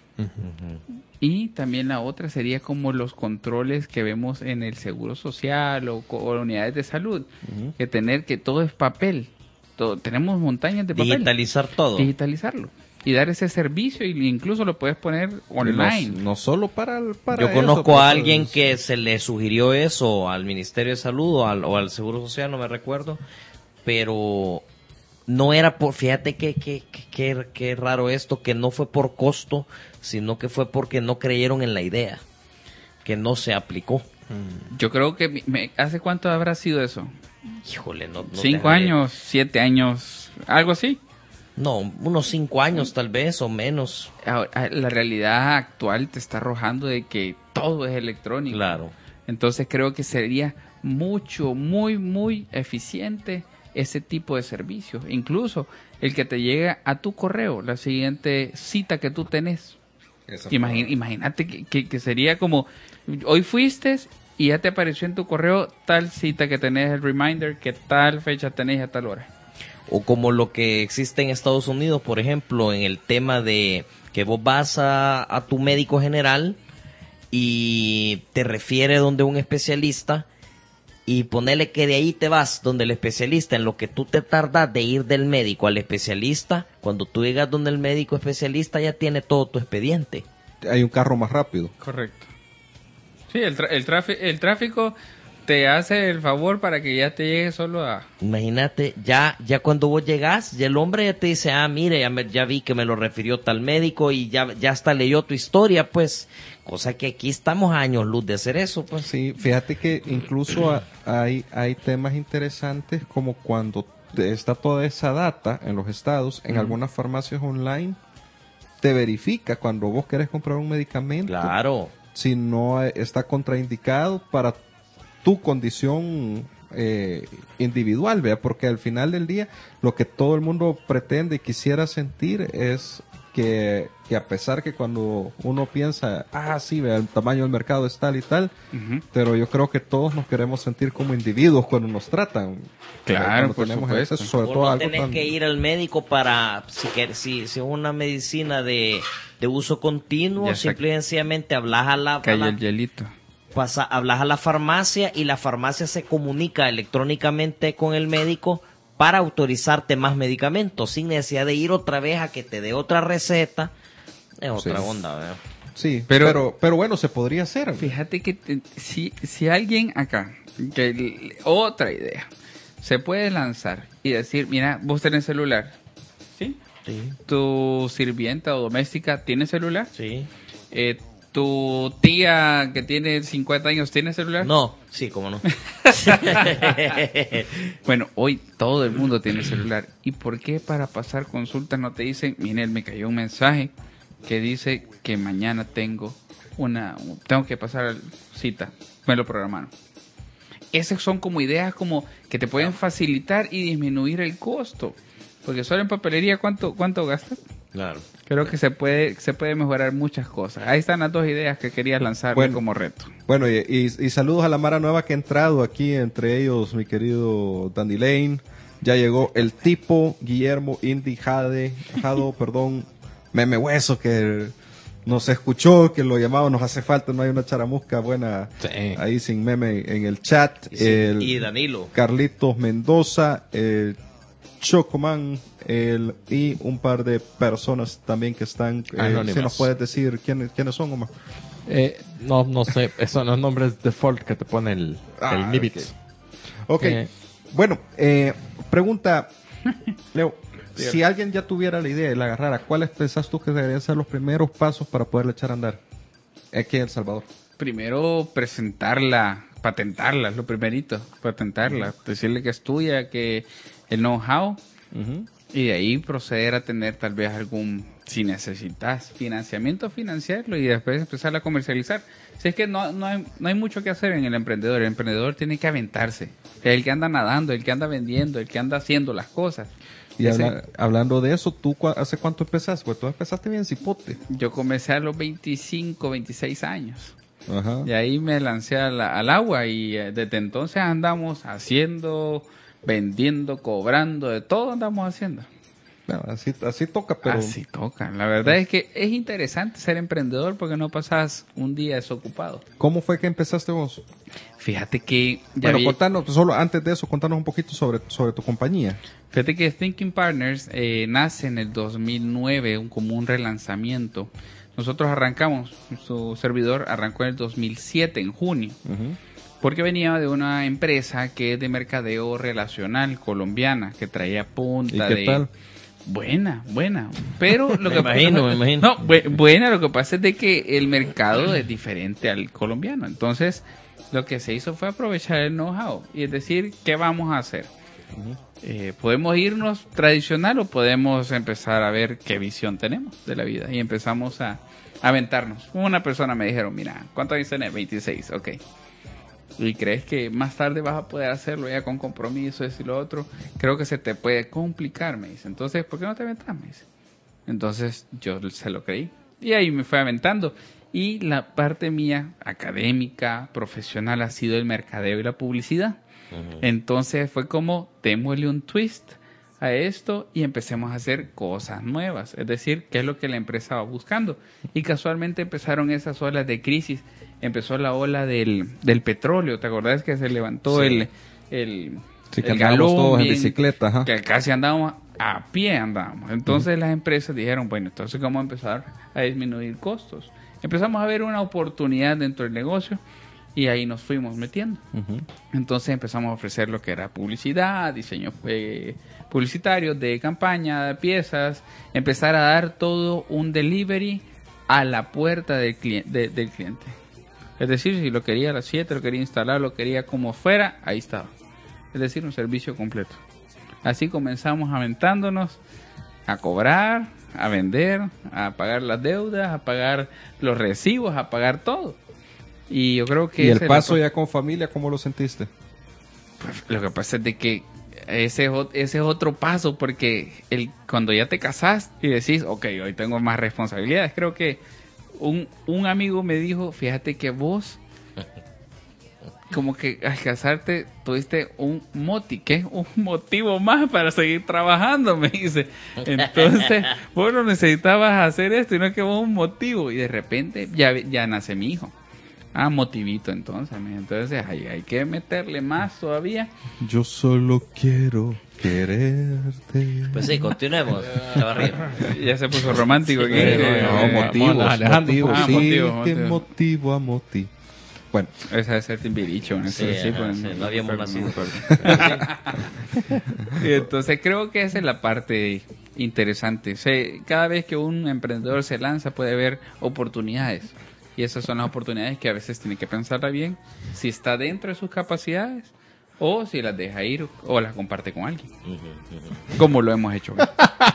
Y también la otra sería como los controles que vemos en el seguro social o, co- o unidades de salud. Ujú. Que tener que todo es papel, todo, tenemos montañas de papel. Digitalizar todo. Digitalizarlo. Y dar ese servicio, y incluso lo puedes poner online. No, no solo para, el, para Yo eso, conozco para a alguien los- que se le sugirió eso al Ministerio de Salud o al, o al Seguro Social, no me recuerdo, pero no era por, fíjate que, que, que, que, que raro esto, que no fue por costo, sino que fue porque no creyeron en la idea, que no se aplicó. Yo creo que, me- me- ¿hace cuánto habrá sido eso? Híjole, no. no ¿Cinco te- años? ¿Siete años? ¿Algo así? No, unos cinco años tal vez o menos. Ahora, la realidad actual te está arrojando de que todo es electrónico. Claro. Entonces creo que sería mucho, muy, muy eficiente ese tipo de servicios. Incluso el que te llega a tu correo, la siguiente cita que tú tenés. Imagi- Imagínate que, que- que sería como, hoy fuiste y ya te apareció en tu correo tal cita que tenés, el reminder, que tal fecha tenés a tal hora. O como lo que existe en Estados Unidos, por ejemplo, en el tema de que vos vas a, a tu médico general y te refiere donde un especialista y ponele que de ahí te vas donde el especialista, en lo que tú te tardas de ir del médico al especialista, cuando tú llegas donde el médico especialista ya tiene todo tu expediente. Hay un carro más rápido. Correcto. Sí, el, tra- el, tráfi- el tráfico te hace el favor para que ya te llegue solo a... Imagínate, ya ya cuando vos llegás, ya el hombre ya te dice, ah, mire, ya, me- ya vi que me lo refirió tal médico y ya, ya hasta leyó tu historia, pues, cosa que aquí estamos a años luz de hacer eso, pues. Sí, fíjate que incluso a- hay, hay temas interesantes como cuando te- está toda esa data en los estados, en algunas farmacias online, te verifica cuando vos querés comprar un medicamento. Claro. Si no eh, está contraindicado para tu condición eh, individual, vea, porque al final del día lo que todo el mundo pretende y quisiera sentir es que, que a pesar que cuando uno piensa, ah, sí, vea, el tamaño del mercado es tal y tal, Ujú. pero yo creo que todos nos queremos sentir como individuos cuando nos tratan. Claro, Cuando por tenemos supuesto. acceso, sobre O todo no algo tenés tan- que ir al médico para, si quer- si, si es una medicina de, de uso continuo, Ya está. simple y sencillamente hablas a la, a Cae la- el hielito. pasa, hablas a la farmacia y la farmacia se comunica electrónicamente con el médico para autorizarte más medicamentos sin necesidad de ir otra vez a que te dé otra receta. Es otra Sí. onda, ¿verdad? Sí, Pero- pero, pero, bueno, se podría hacer. Fíjate que eh, si, si alguien acá, que l- otra idea, se puede lanzar y decir, mira, vos tenés celular, ¿sí? Sí, Tu sirvienta o doméstica tiene celular, sí. eh, tu tía que tiene cincuenta años tiene celular. No, sí, cómo no. Bueno, hoy todo el mundo tiene celular. ¿Y por qué para pasar consultas no te dicen, mire, me cayó un mensaje que dice que mañana tengo una, tengo que pasar cita, me lo programaron? Esas son como ideas como que te pueden facilitar y disminuir el costo. Porque solo en papelería, ¿cuánto, cuánto gastas? Claro. Creo que se puede, se puede mejorar muchas cosas. Ahí están las dos ideas que quería lanzar Bueno. como reto. Bueno, y, y- y saludos a la Mara Nueva que ha entrado aquí, entre ellos mi querido Dandy Lane. Ya llegó el tipo Guillermo Indy Jade, Jado, perdón, Meme Hueso, que nos escuchó, que lo llamaba, nos hace falta, no hay una charamusca buena Sí. ahí sin meme en el chat. Y, sí, el y Danilo. Carlitos Mendoza, el Chocoman, el, y un par de personas también que están. Eh, Anónimas. si nos puedes decir quiénes, quiénes son, Omar. Eh, no, no sé, esos son los nombres default que te pone el, Ah, el Nibits. Ok, Eh. bueno, eh, pregunta, Leo, si alguien ya tuviera la idea y la agarrara, ¿cuáles pensás tú que deberían ser los primeros pasos para poderle echar a andar aquí en El Salvador? Primero presentarla, patentarla, es lo primerito, patentarla, decirle que es tuya, que el know-how, y de ahí proceder a tener tal vez algún, si necesitas financiamiento, financiarlo y después empezar a comercializar. Si es que no, no, hay, no hay mucho que hacer en el emprendedor, el emprendedor tiene que aventarse, es el que anda nadando, el que anda vendiendo, el que anda haciendo las cosas. Y Ese- habla- hablando de eso, ¿tú cua- hace cuánto empezaste? Pues tú empezaste bien cipote. Yo comencé a los veinticinco, veintiséis años. Ajá. Y ahí me lancé al, al agua y eh, desde entonces andamos haciendo, vendiendo, cobrando, de todo andamos haciendo. No, así, así toca, pero... Así toca. La verdad es que es interesante ser emprendedor porque no pasas un día desocupado. ¿Cómo fue que empezaste vos? Fíjate que... ya Bueno, vi- contanos, solo antes de eso, contanos un poquito sobre, sobre tu compañía. Fíjate que Thinking Partners eh, nace en el dos mil nueve, un, como un relanzamiento. Nosotros arrancamos, su servidor arrancó en el dos mil siete, en junio. Porque venía de una empresa que es de mercadeo relacional colombiana, que traía punta ¿Y qué de... tal? Buena, buena. Pero lo Me que imagino, me imagino. No, bu- buena, lo que pasa es de que el mercado es diferente al colombiano. Entonces, lo que se hizo fue aprovechar el know-how. Y es decir, ¿qué vamos a hacer? Eh, podemos irnos tradicional o podemos empezar a ver qué visión tenemos de la vida. Y empezamos a, a aventarnos. Una persona me dijeron, mira, ¿cuántos años tenés? veintiséis, ok. ¿Y crees que más tarde vas a poder hacerlo ya con compromiso, eso y lo otro? Creo que se te puede complicar, me dice. Entonces, ¿por qué no te aventas? Me dice. Entonces, yo se lo creí. Y ahí me fue aventando. Y la parte mía, académica, profesional, ha sido el mercadeo y la publicidad. Entonces, fue como, démosle un twist a esto y empecemos a hacer cosas nuevas. Es decir, ¿qué es lo que la empresa va buscando? Y casualmente empezaron esas olas de crisis. Empezó la ola del, del petróleo. ¿Te acordás que se levantó Sí. el, el, Sí, que el andábamos galón todos en bien- bicicleta, ajá. que casi andábamos a pie andábamos. Entonces las empresas dijeron, bueno, entonces vamos a empezar a disminuir costos. Empezamos a ver una oportunidad dentro del negocio y ahí nos fuimos metiendo. Entonces empezamos a ofrecer lo que era publicidad, diseño eh, publicitario, de campaña, de piezas, empezar a dar todo un delivery a la puerta del, cli- de- del cliente. Es decir, si lo quería a las siete, lo quería instalar, lo quería como fuera, ahí estaba. Es decir, un servicio completo. Así comenzamos aventándonos a cobrar, a vender, a pagar las deudas, a pagar los recibos, a pagar todo. Y yo creo que ¿Y el esa es paso la- ya con familia, cómo lo sentiste? Lo que pasa es de que ese es, ot- ese es otro paso, porque el, cuando ya te casas y decís, ok, hoy tengo más responsabilidades, creo que un, un amigo me dijo, fíjate que vos, como que al casarte tuviste un moti, ¿qué? Un motivo más para seguir trabajando, me dice. Entonces, vos no necesitabas hacer esto, sino que vos un motivo, y de repente ya, ya nace mi hijo. Ah, motivito entonces, me- entonces hay, hay que meterle más todavía. Yo solo quiero quererte. Pues sí, continuemos. Chavarría. Ya se puso romántico aquí. Sí, Eh, No, eh, motivos, vamos alejando un motivos, poco. sí, Ah, motivo, qué motivo. motivo a moti. Bueno, Esa debe ser Timbiricho. ¿no? Sí, Eso ajá, pues, sí, no- no habíamos no nacido. acuerdo. Y entonces creo que esa es la parte interesante. Se- cada vez que un emprendedor se lanza puede haber oportunidades. Y esas son las oportunidades que a veces tiene que pensarla bien si está dentro de sus capacidades o si las deja ir o las comparte con alguien. Como lo hemos hecho.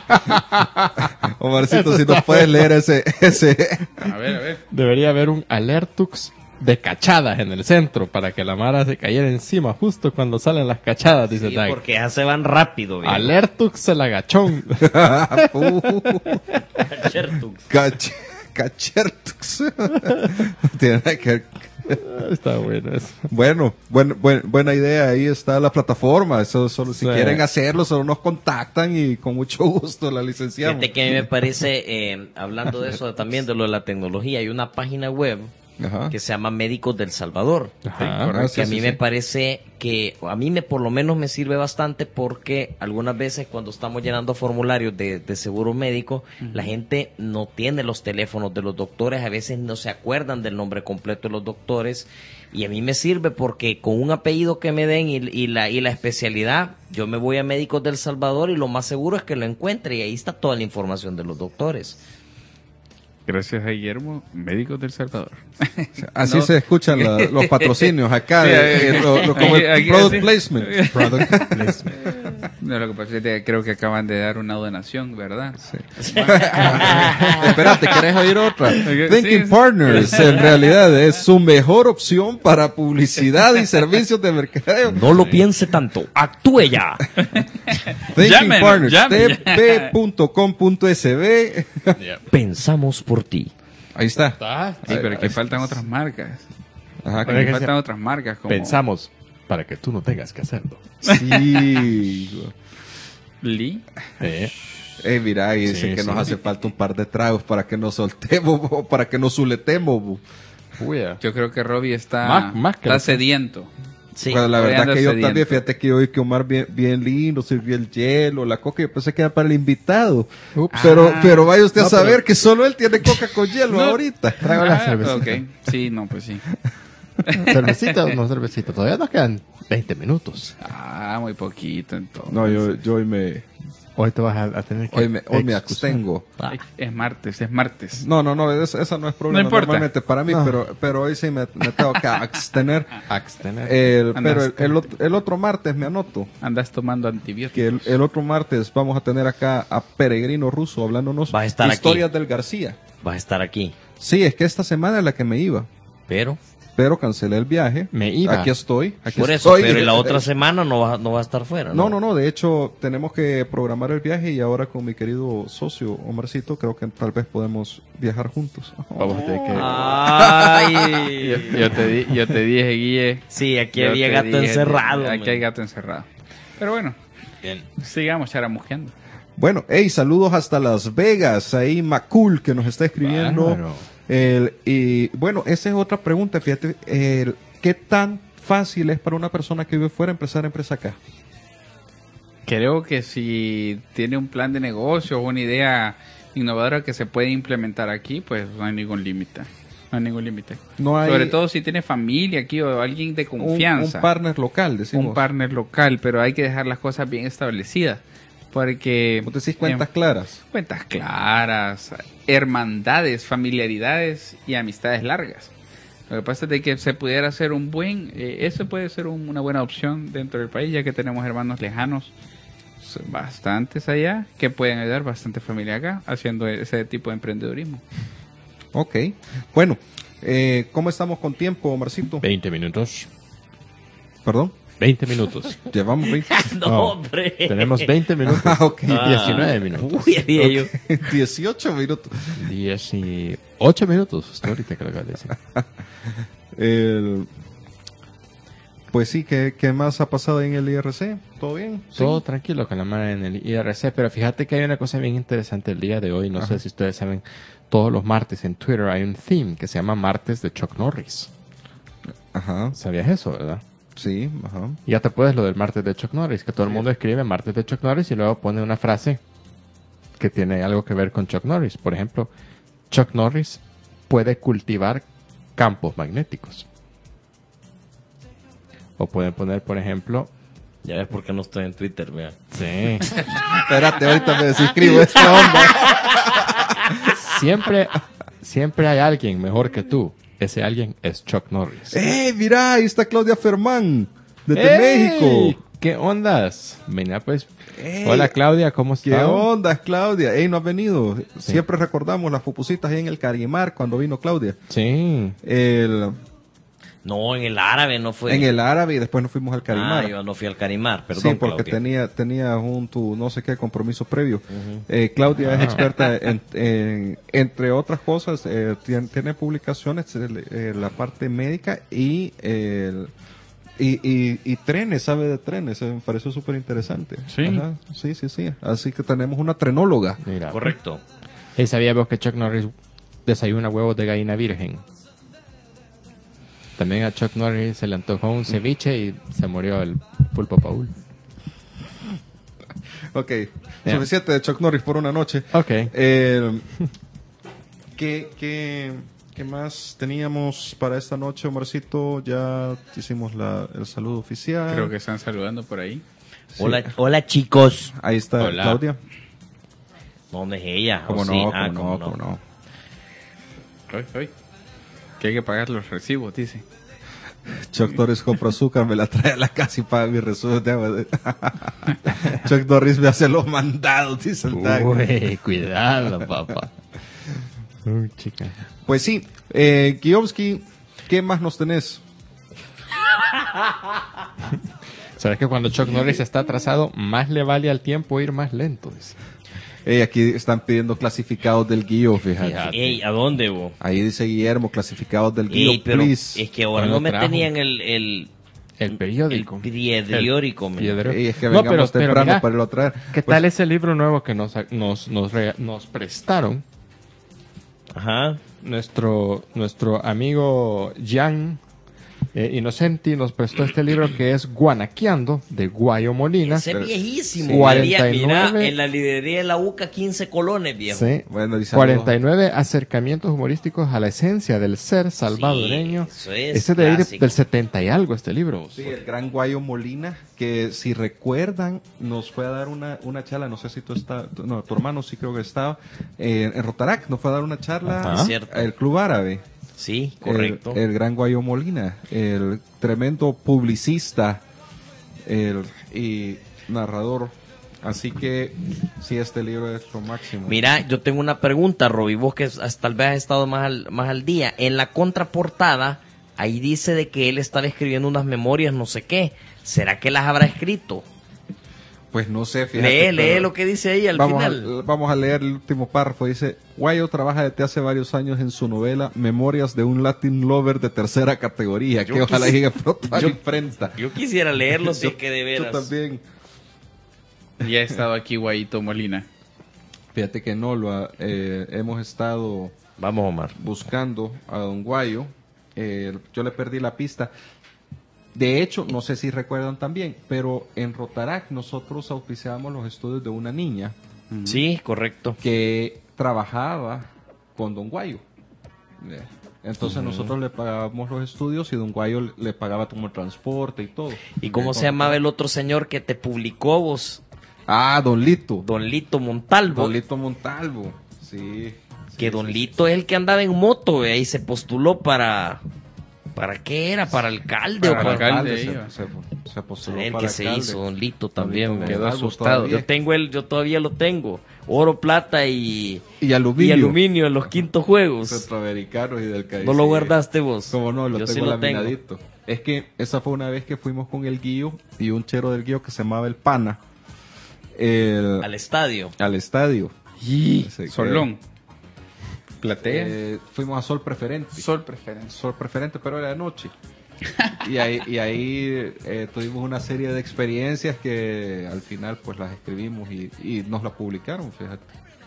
Omarcito, si nos puedes leer ese, ese. A ver, a ver. Debería haber un alertux de cachadas en el centro para que la mara se cayera encima justo cuando salen las cachadas, dice Sí, Dag. porque ya se van rápido, viejo. Alertux el agachón. Uh, Chertux. cach- Cachertux. Tiene nada que ver. Está bueno eso. Bueno, buen, buen- buena idea. Ahí está la plataforma. Eso, solo, si Sí. quieren hacerlo, solo nos contactan y con mucho gusto la licenciamos. Fíjate que a mí me parece, eh, hablando de eso también, de lo de la tecnología, hay una página web Ajá. que se llama Médicos del Salvador. Ajá. correcto. que sí, a sí, mí sí. me parece que, a mí me por lo menos me sirve bastante porque algunas veces cuando estamos llenando formularios de, de seguro médico, la gente no tiene los teléfonos de los doctores, a veces no se acuerdan del nombre completo de los doctores, y a mí me sirve porque con un apellido que me den y, y la, y la especialidad, yo me voy a Médicos del Salvador y lo más seguro es que lo encuentre y ahí está toda la información de los doctores. Gracias a Guillermo, Médicos del Salvador. Así No. se escuchan la- los patrocinios acá, Sí, eh, eh, lo- lo- como el aquí- aquí- product sí. placement. Product placement. No, lo que pasa es que creo que acaban de dar una donación, ¿verdad? Espérate, ¿querés oír otra? Sí, Thinking sí. Partners, en realidad, es su mejor opción para publicidad y servicios de mercadeo. No lo piense tanto, actúe ya. Thinking Llámenos, Partners, llame. t p punto com punto s b. Pensamos por ti. Ahí está. Está. Sí, pero aquí faltan otras marcas. Ajá, Pero Aquí que faltan sea- otras marcas como Pensamos para que tú no tengas que hacerlo. sí. Lee. Eh, Ey, mira, y dice Sí, que sí. nos hace falta un par de tragos para que nos soltemos, bo, para que nos zuletemos. Bo. Uy, ya. Yo creo que Robbie está, Más- más que está lo que- sediento. Sí. Bueno, la hoy verdad anda que yo sediento. también, fíjate que hoy que Omar bien, bien lindo, sirvió el hielo, la coca, yo pensé que era para el invitado. Ups. Pero, Ah. pero vaya usted a No, saber pero- que solo él tiene coca con hielo No. ahorita. Traigo la Ah, cervecita. ok. Sí, no, pues sí. ¿Cervecita o no cervecita? Todavía nos quedan veinte minutos. Ah, muy poquito entonces. No, yo, yo hoy me, Hoy te vas a, a tener que... hoy me, hoy me excusar. abstengo. Ah, Es martes, es martes. No, no, no, es- esa no es problema No importa. normalmente para mí, No. pero, pero hoy sí me, me tengo que abstener. Abstener. El, Andas- pero el, el ot- el otro martes me anoto Andas tomando que antibióticos. el, el otro martes vamos a tener acá a Peregrino Russo hablándonos Va a estar historias aquí. del García. Vas a estar aquí. Sí, es que esta semana es la que me iba, Pero, pero cancelé el viaje. Me iba. Aquí estoy. Aquí por eso, estoy. pero en la otra semana no va, no va a estar fuera. No, no, no. De hecho, tenemos que programar el viaje y ahora con mi querido socio Omarcito, creo que tal vez podemos viajar juntos. Vamos a tener que... Ay. Yo, yo te di, yo te dije, Guille. Sí, aquí yo había te gato dije, encerrado. Aquí man. hay gato encerrado. Pero bueno, Bien. sigamos charamujeando. Bueno, hey, saludos hasta Las Vegas. Ahí Macul que nos está escribiendo. Bárbaro. El, y bueno, esa es otra pregunta. Fíjate, el, ¿qué tan fácil es para una persona que vive fuera empezar empresa acá? Creo que si tiene un plan de negocio o una idea innovadora que se puede implementar aquí, pues no hay ningún límite. No hay ningún límite. No hay Sobre todo si tiene familia aquí o alguien de un, confianza. un partner local, decimos. Un partner local, pero hay que dejar las cosas bien establecidas. Porque... Vos decís cuentas em, claras. Cuentas claras, hermandades, familiaridades y amistades largas. Lo que pasa es de que se pudiera hacer un buen, eh, eso puede ser un- una buena opción dentro del país, ya que tenemos hermanos lejanos, s- bastantes allá, que pueden ayudar bastante familia acá, haciendo ese tipo de emprendedurismo. Ok. Bueno, eh, ¿cómo estamos con tiempo, Marcito? veinte minutos. Perdón. veinte minutos. Llevamos veinte. No, No, hombre. Tenemos veinte minutos. Ah, ok. Ah. diecinueve minutos. Uy, había yo. dieciocho minutos. dieciocho minutos. Hasta ahorita creo que decir. El- Pues sí, ¿qué, ¿qué más ha pasado en el I R C? ¿Todo bien? Sí. Todo tranquilo con la mano en el I R C, pero fíjate que hay una cosa bien interesante el día de hoy. No Ajá. sé si ustedes saben, todos los martes en Twitter hay un theme que se llama Martes de Chuck Norris. Ajá, ¿Sabías eso, verdad? sí, ajá. Y ya te puedes lo del martes de Chuck Norris, que todo el mundo escribe martes de Chuck Norris y luego pone una frase que tiene algo que ver con Chuck Norris. Por ejemplo, Chuck Norris puede cultivar campos magnéticos. O pueden poner, por ejemplo, Ya ves por qué no estoy en Twitter, vea. sí, Espérate, ahorita me desescribo esta onda. siempre, siempre hay alguien mejor que tú. Ese alguien es Chuck Norris. ¡Eh, mira! Ahí está Claudia Fermán, desde ¡Ey! México. ¿Qué ondas? Venga, pues. Ey, Hola, Claudia, ¿cómo ¿Qué estás? onda, Claudia? ¡Ey, no has venido! Siempre recordamos las pupusitas ahí en el Carimar cuando vino Claudia. Sí. El, No, en el árabe no fue. en el árabe y después nos fuimos al Carimar. Ah, yo no fui al Carimar, perdón. sí, porque Claudia. tenía, tenía un tu no sé qué compromiso previo. Eh, Claudia es experta en, en- entre otras cosas, eh, tiene, tiene publicaciones en eh, la parte médica y, el- y, y, y trenes, sabe de trenes, eh, me pareció súper interesante. Sí. Ajá, sí, sí, sí. Así que tenemos una trenóloga. Mira. Correcto. ¿Y sabías vos que Chuck Norris desayuna huevos de gallina virgen? También a Chuck Norris se le antojó un ceviche y se murió el pulpo Paul. Ok, Ya. suficiente de Chuck Norris por una noche. Ok. Eh, ¿qué, qué, qué más teníamos para esta noche, Omarcito? Ya hicimos la, el saludo oficial. Creo que están saludando por ahí. Sí. Hola, hola chicos. Ahí está Hola. Claudia. No, no es ella. ¿Cómo ¿o no? sí? ¿Cómo Ah, no? ¿cómo ¿Cómo no? Hoy, hoy. Que hay que pagar los recibos, dice. Chuck Norris compra azúcar, me la trae a la casa y paga mis recibos de agua. Chuck Norris me hace los mandados, dice el tag. Uy, cuidado, papá. Uy, chica. Pues sí, eh, Kiovsky, ¿qué más nos tenés? ¿Sabes que cuando Chuck Norris está atrasado, más le vale al tiempo ir más lento? Dice. Eh, aquí están pidiendo clasificados del guío, fíjate. Fíjate. Ey, ¿a dónde vos? Ahí dice Guillermo, clasificados del guío, Ey, pero please. es que ahora Hoy no lo me trajo. tenían el, el, El periódico. El periódico, El men. periódico. Y es que No, vengamos pero- pero temprano mira, para irlo a traer. ¿Qué Pues, tal ese libro nuevo que nos, nos, nos, re- nos prestaron? Ajá. Nuestro, nuestro amigo Jan eh, Inocenti nos prestó este libro que es Guanaqueando, de Guayo Molina. Ese es viejísimo. cuarenta y Mira, nueve. en la librería de la UCA, quince colones, viejo. Sí. Bueno, y saludos. cuarenta y nueve acercamientos humorísticos a la esencia del ser salvadoreño. Sí, eso es Ese de ahí de- clásico. del setenta y algo este libro. Sí, el gran Guayo Molina, que si recuerdan, nos fue a dar una, una charla, no sé si tú estás, no, tu hermano sí creo que estaba, eh, en Rotarac, nos fue a dar una charla Ajá. Cierto. al Club Árabe. Sí, correcto. El, el gran Guayo Molina, el tremendo publicista el, y narrador. Así que sí, este libro es lo máximo. Mira, yo tengo una pregunta, Roby, vos que has- tal vez has estado más al, más al día. En la contraportada, ahí dice de que él estaba escribiendo unas memorias, no sé qué. ¿Será que las habrá escrito? Pues no sé, fíjate. Lee, lee pero lo que dice ahí al vamos final. A, vamos a leer el último párrafo. Dice, Guayo trabaja desde hace varios años en su novela Memorias de un Latin Lover de tercera categoría, Yo que ojalá quisi- llegue pronto a yo- la imprenta. Yo quisiera leerlo si Yo- es que de Yo veras. también. Ya ha estado aquí Guayito Molina. Fíjate que no, lo ha- eh, hemos estado Vamos, Omar. buscando a Don Guayo. Eh, yo le perdí la pista. De hecho, no sé si recuerdan también, pero en Rotarac nosotros auspiciábamos los estudios de una niña Sí, correcto. que trabajaba con Don Guayo. Eh, Entonces nosotros le pagábamos los estudios y Don Guayo le- le pagaba como el transporte y todo. ¿Y cómo Eh, se llamaba el otro señor que te publicó vos? Ah, Don Lito. Don Lito Montalvo. Don Lito Montalvo. Sí. que sí, Don sí, Lito es el que andaba en moto, eh, y se postuló para... ¿Para qué era? ¿Para alcalde Para o para alcalde, se, iba. se, se postuló el para que se alcalde. hizo, Don Lito Don también. Lito ¿verdad? Quedó Montalvo asustado. todavía. Yo tengo el, yo todavía lo tengo. Oro, plata y, Y aluminio. y aluminio en los quintos juegos. Centroamericanos y del Caribe. ¿No lo guardaste vos? Como no, lo Yo sí tengo lo tengo. laminadito. Es que esa fue una vez que fuimos con el Guío y un chero del Guío que se llamaba el Pana el- Al estadio. al estadio. Ese que- Solón. Platea. eh, fuimos a Sol Preferente. Sol preferencia. Sol Preferente, pero era de noche. y ahí, y ahí eh, tuvimos una serie de experiencias que al final pues las escribimos y, y nos las publicaron, fíjate.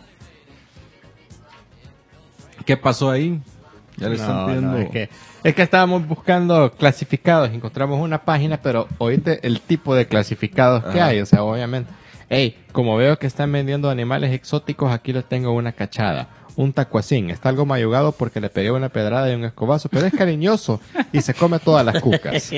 ¿Qué pasó ahí? Ya le están No, pidiendo. no, es que, es que estábamos buscando clasificados, encontramos una página, pero oíste el tipo de clasificados que Ajá. hay, o sea, obviamente. Hey, como veo que están vendiendo animales exóticos, aquí les tengo una cachada. Un tacuacín, está algo mayugado porque le pegué una pedrada y un escobazo, pero es cariñoso y se come todas las cucas.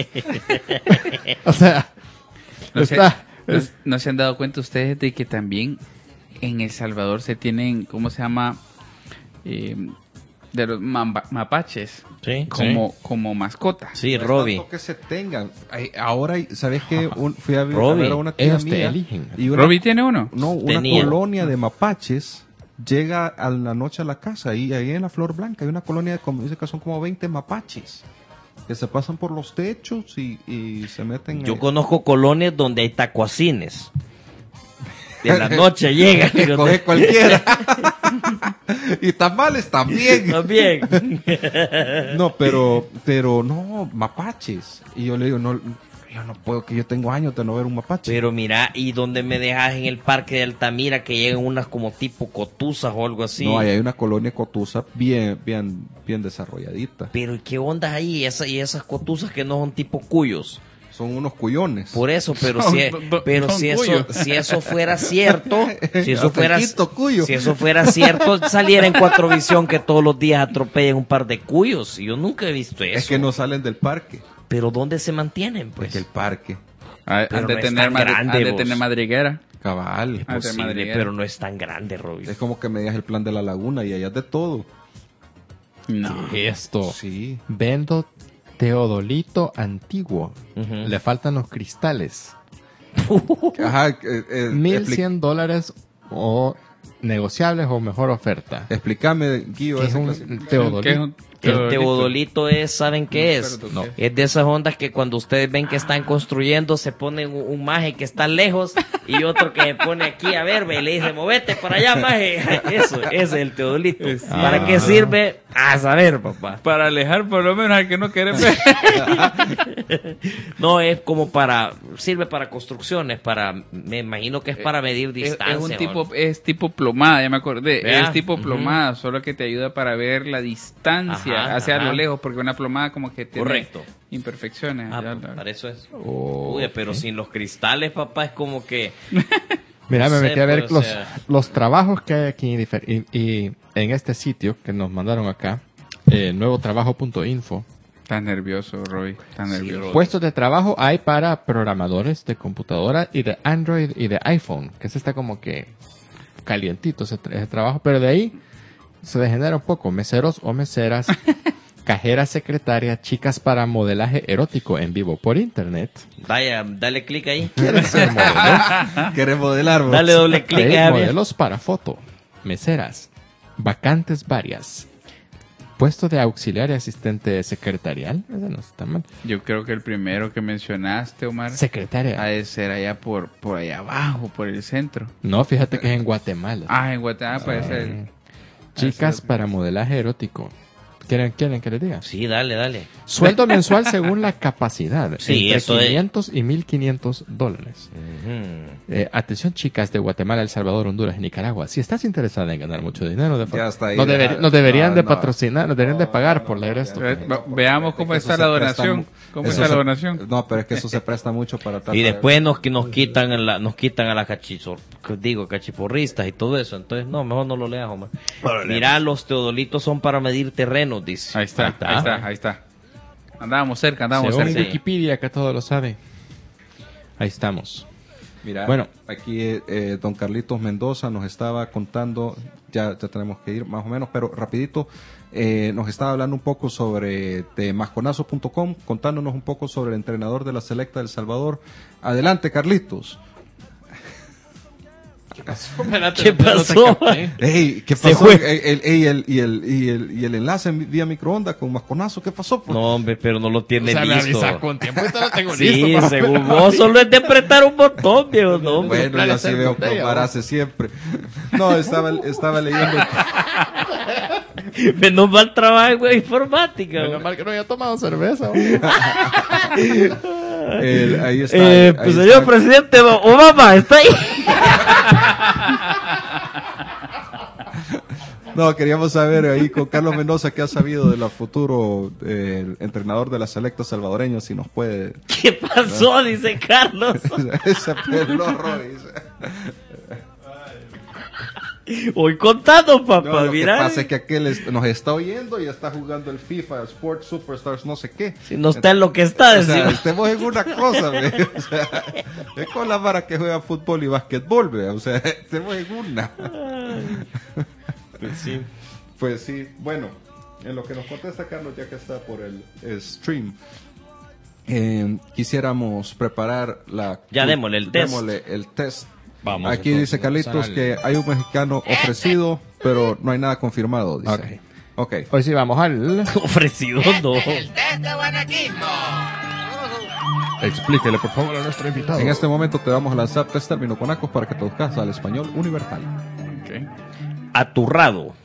O sea, No se, está... no- es- no se han dado cuenta ustedes de que también en El Salvador se tienen, ¿cómo se llama? Eh, de los mamba- mapaches Sí. como, como mascota. Sí, No es Robbie. tanto que se tengan. Ay, ahora, ¿sabes qué? Un- fui a, vi- a Robbie, ver a una tía ellos te mía. eligen. Y una, ¿Robbie tiene uno? no, una Tenía. colonia de mapaches llega a la noche a la casa y ahí en la Flor Blanca hay una colonia de, como dice que son como veinte mapaches que se pasan por los techos y, y se meten. Yo eh, conozco colonias donde hay tacuacines. Y en la noche llegan. y no Coge te- cualquiera. Y tamales también. También. No, pero, pero no, mapaches. Y yo le digo, no, yo no puedo, que yo tengo años de no ver un mapache. Pero mira, ¿y dónde me dejas en el parque de Altamira que llegan unas como tipo cotuzas o algo así? No, ahí hay una colonia cotusa bien, bien, bien desarrolladita. Pero ¿y qué onda ahí? Esa, y esas cotuzas que no son tipo cuyos. Son unos cuyones. Por eso, pero Son- si, do- pero son si eso, cuyos. si eso fuera cierto, si eso Hasta fuera, el quinto cuyo. si eso fuera cierto, saliera en Cuatrovisión que todos los días atropellan un par de cuyos. Y yo nunca he visto eso. Es que no salen del parque. Pero ¿dónde se mantienen, pues? Pues el parque. Ha- Pero Han de no es tener, tan madri- grande, han de vos. tener madriguera. Cabal. Ah, de Posible, madriguera. pero no es tan grande, Robin. Es como que me digas el plan de la laguna y allá es de todo. No. Esto. Sí. Vendo teodolito antiguo. Ujú. Le faltan los cristales. Ajá. eh, eh, Mil expli- cien dólares o negociables o mejor oferta. Explícame, Guido, ¿Qué es esa un clase- teodolito? ¿Qué es un El teodolito? teodolito es, ¿saben qué es? No. Es de esas ondas que cuando ustedes ven que están construyendo, se ponen un, un maje que está lejos y otro que se pone aquí a ver, ve, y le dice, movete para allá, maje. Eso, ese es el teodolito. ¿Para Ah. qué sirve? A saber, papá. Para alejar por lo menos al que no quiere ver. No, es como para, sirve para construcciones, para, me imagino que es para medir Es, distancia. es un ¿no? tipo, es tipo plomada, ya me acordé. Vea. Es tipo Ujú. plomada, solo que te ayuda para ver la distancia Ajá, hacia ajá. lo lejos, porque una plomada como que tiene Correcto. imperfecciones. Ah, ya, pues, la- para eso es. Oh, Uy, pero sin los cristales, papá, es como que... Mira, No me sé, metí a ver pues, o los, sea. los trabajos que hay aquí difer- y, y en este sitio que nos mandaron acá, eh, nuevo trabajo punto info. Estás nervioso, Roy. Estás Sí, nervioso. Roy. Puestos de trabajo hay para programadores de computadora y de Android y de iPhone, que ese está como que calientito ese, tra- ese trabajo, pero de ahí se degenera un poco. Meseros o meseras, cajeras, secretarias, chicas para modelaje erótico en vivo por internet. Vaya, dale clic ahí. ¿Quieres ser modelo? ¿Quieres modelar, vos? Dale doble clic Hay ahí. modelos para foto, meseras, vacantes varias, puesto de auxiliar y asistente secretarial. Ese no está mal. Yo creo que el primero que mencionaste, Omar, Secretaria. ha de ser allá por, por allá abajo, por el centro. No, fíjate que es en Guatemala. Ah, en Guatemala puede ser. Chicas para modelaje erótico. ¿Quieren, quieren que les diga? Sí, dale, dale. Sueldo mensual según la capacidad. Sí, entre eso es. quinientos y mil quinientos dólares. Eh, atención, chicas de Guatemala, El Salvador, Honduras y Nicaragua. Si estás interesada en ganar mucho dinero, de Ya está ahí, nos, deber- ya. nos deberían No, de no. patrocinar, nos deberían de pagar por leer esto. Ve- va- Veamos cómo Eso está se la presta donación. mu- ¿Cómo eso está se- la donación? No, pero es que eso se presta mucho para tratar Y de- después nos, nos quitan a la, nos quitan a las cachizor, digo, cachiporristas y todo eso. Entonces, no, mejor no lo leas, Omar. Mira, los teodolitos son para medir terrenos, dice. Ahí está, ahí está, ahí está. Andábamos cerca, andábamos Según cerca. Sí. Wikipedia, que todo lo sabe. Ahí estamos. Mira, Bueno. aquí eh, don Carlitos Mendoza nos estaba contando, ya, ya tenemos que ir más o menos, pero rapidito, eh, nos estaba hablando un poco sobre de masconazo punto com, contándonos un poco sobre el entrenador de la Selecta del Salvador. Adelante, Carlitos. ¿Qué pasó? Ey, ¿qué Se pasó? fue. Ey, ey, ey, el, y, el, y, el, y el enlace vía microondas con masconazo, ¿qué pasó? pues? No, hombre, pero no lo O tiene sea, me listo. avisas con tiempo, esto lo tengo Sí, listo. para- según vos, solo es de apretar un botón, viejo. No, hombre. Bueno, Dale, yo así hacer veo que botella, Omar ¿no? hace siempre. No, estaba, estaba leyendo. Menos mal trabajo en informática. Menos güey. mal que no había tomado cerveza. hombre. el- ahí está. Eh, ahí pues está. señor presidente Obama, está ahí. No, queríamos saber ahí con Carlos Mendoza qué ha sabido del futuro eh, entrenador de la Selecta salvadoreño, si nos puede. ¿Qué pasó? Dice Carlos. Ese pelorro, dice. Voy contando, papá. No, lo mira. que pasa es que aquel es- nos está oyendo y está jugando el FIFA Sports Superstars, no sé qué. Si no está en lo que está, O sea, decimos. estemos en una cosa, ve. O sea, es con la vara que juega fútbol y básquetbol, ve. O sea, estemos en una. Pues sí. Pues sí, bueno, en lo que nos contesta Carlos, ya que está por el eh, stream, eh, quisiéramos preparar la... Ya démosle el test. démosle el test. Vamos, Aquí entonces, dice Carlitos vamos al- que hay un mexicano ofrecido, pero no hay nada confirmado, dice. Ok. Hoy sí vamos al... Ofrecido no. Explíquele, por favor, a nuestro invitado. En este momento te vamos a lanzar tres términos conacos para que traduzcas al español universal. Ok. Aturrado.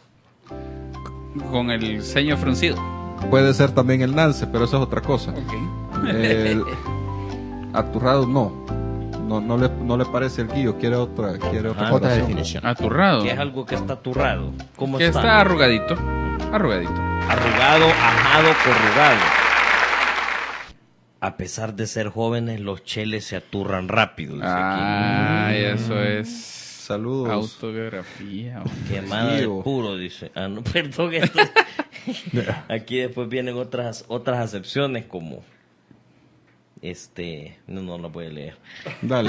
Con el ceño fruncido. Puede ser también el nance, pero eso es otra cosa. Ok. El aturrado no. No, no, le, no le parece el guío, quiere otra, quiere otra, Ah, Otra oración. definición. Aturrado. Que es algo que está aturrado. ¿Cómo Que está? está arrugadito. Arrugadito. Arrugado, ajado, corrugado. A pesar de ser jóvenes, los cheles se aturran rápido. Dice Ah, eso es. Saludos. Autobiografía. hombre. aquí. Quemada de Guío. puro, dice. Ah, no, perdón. Esto... Aquí después vienen otras otras acepciones como... Este... No, no lo voy a leer. Dale.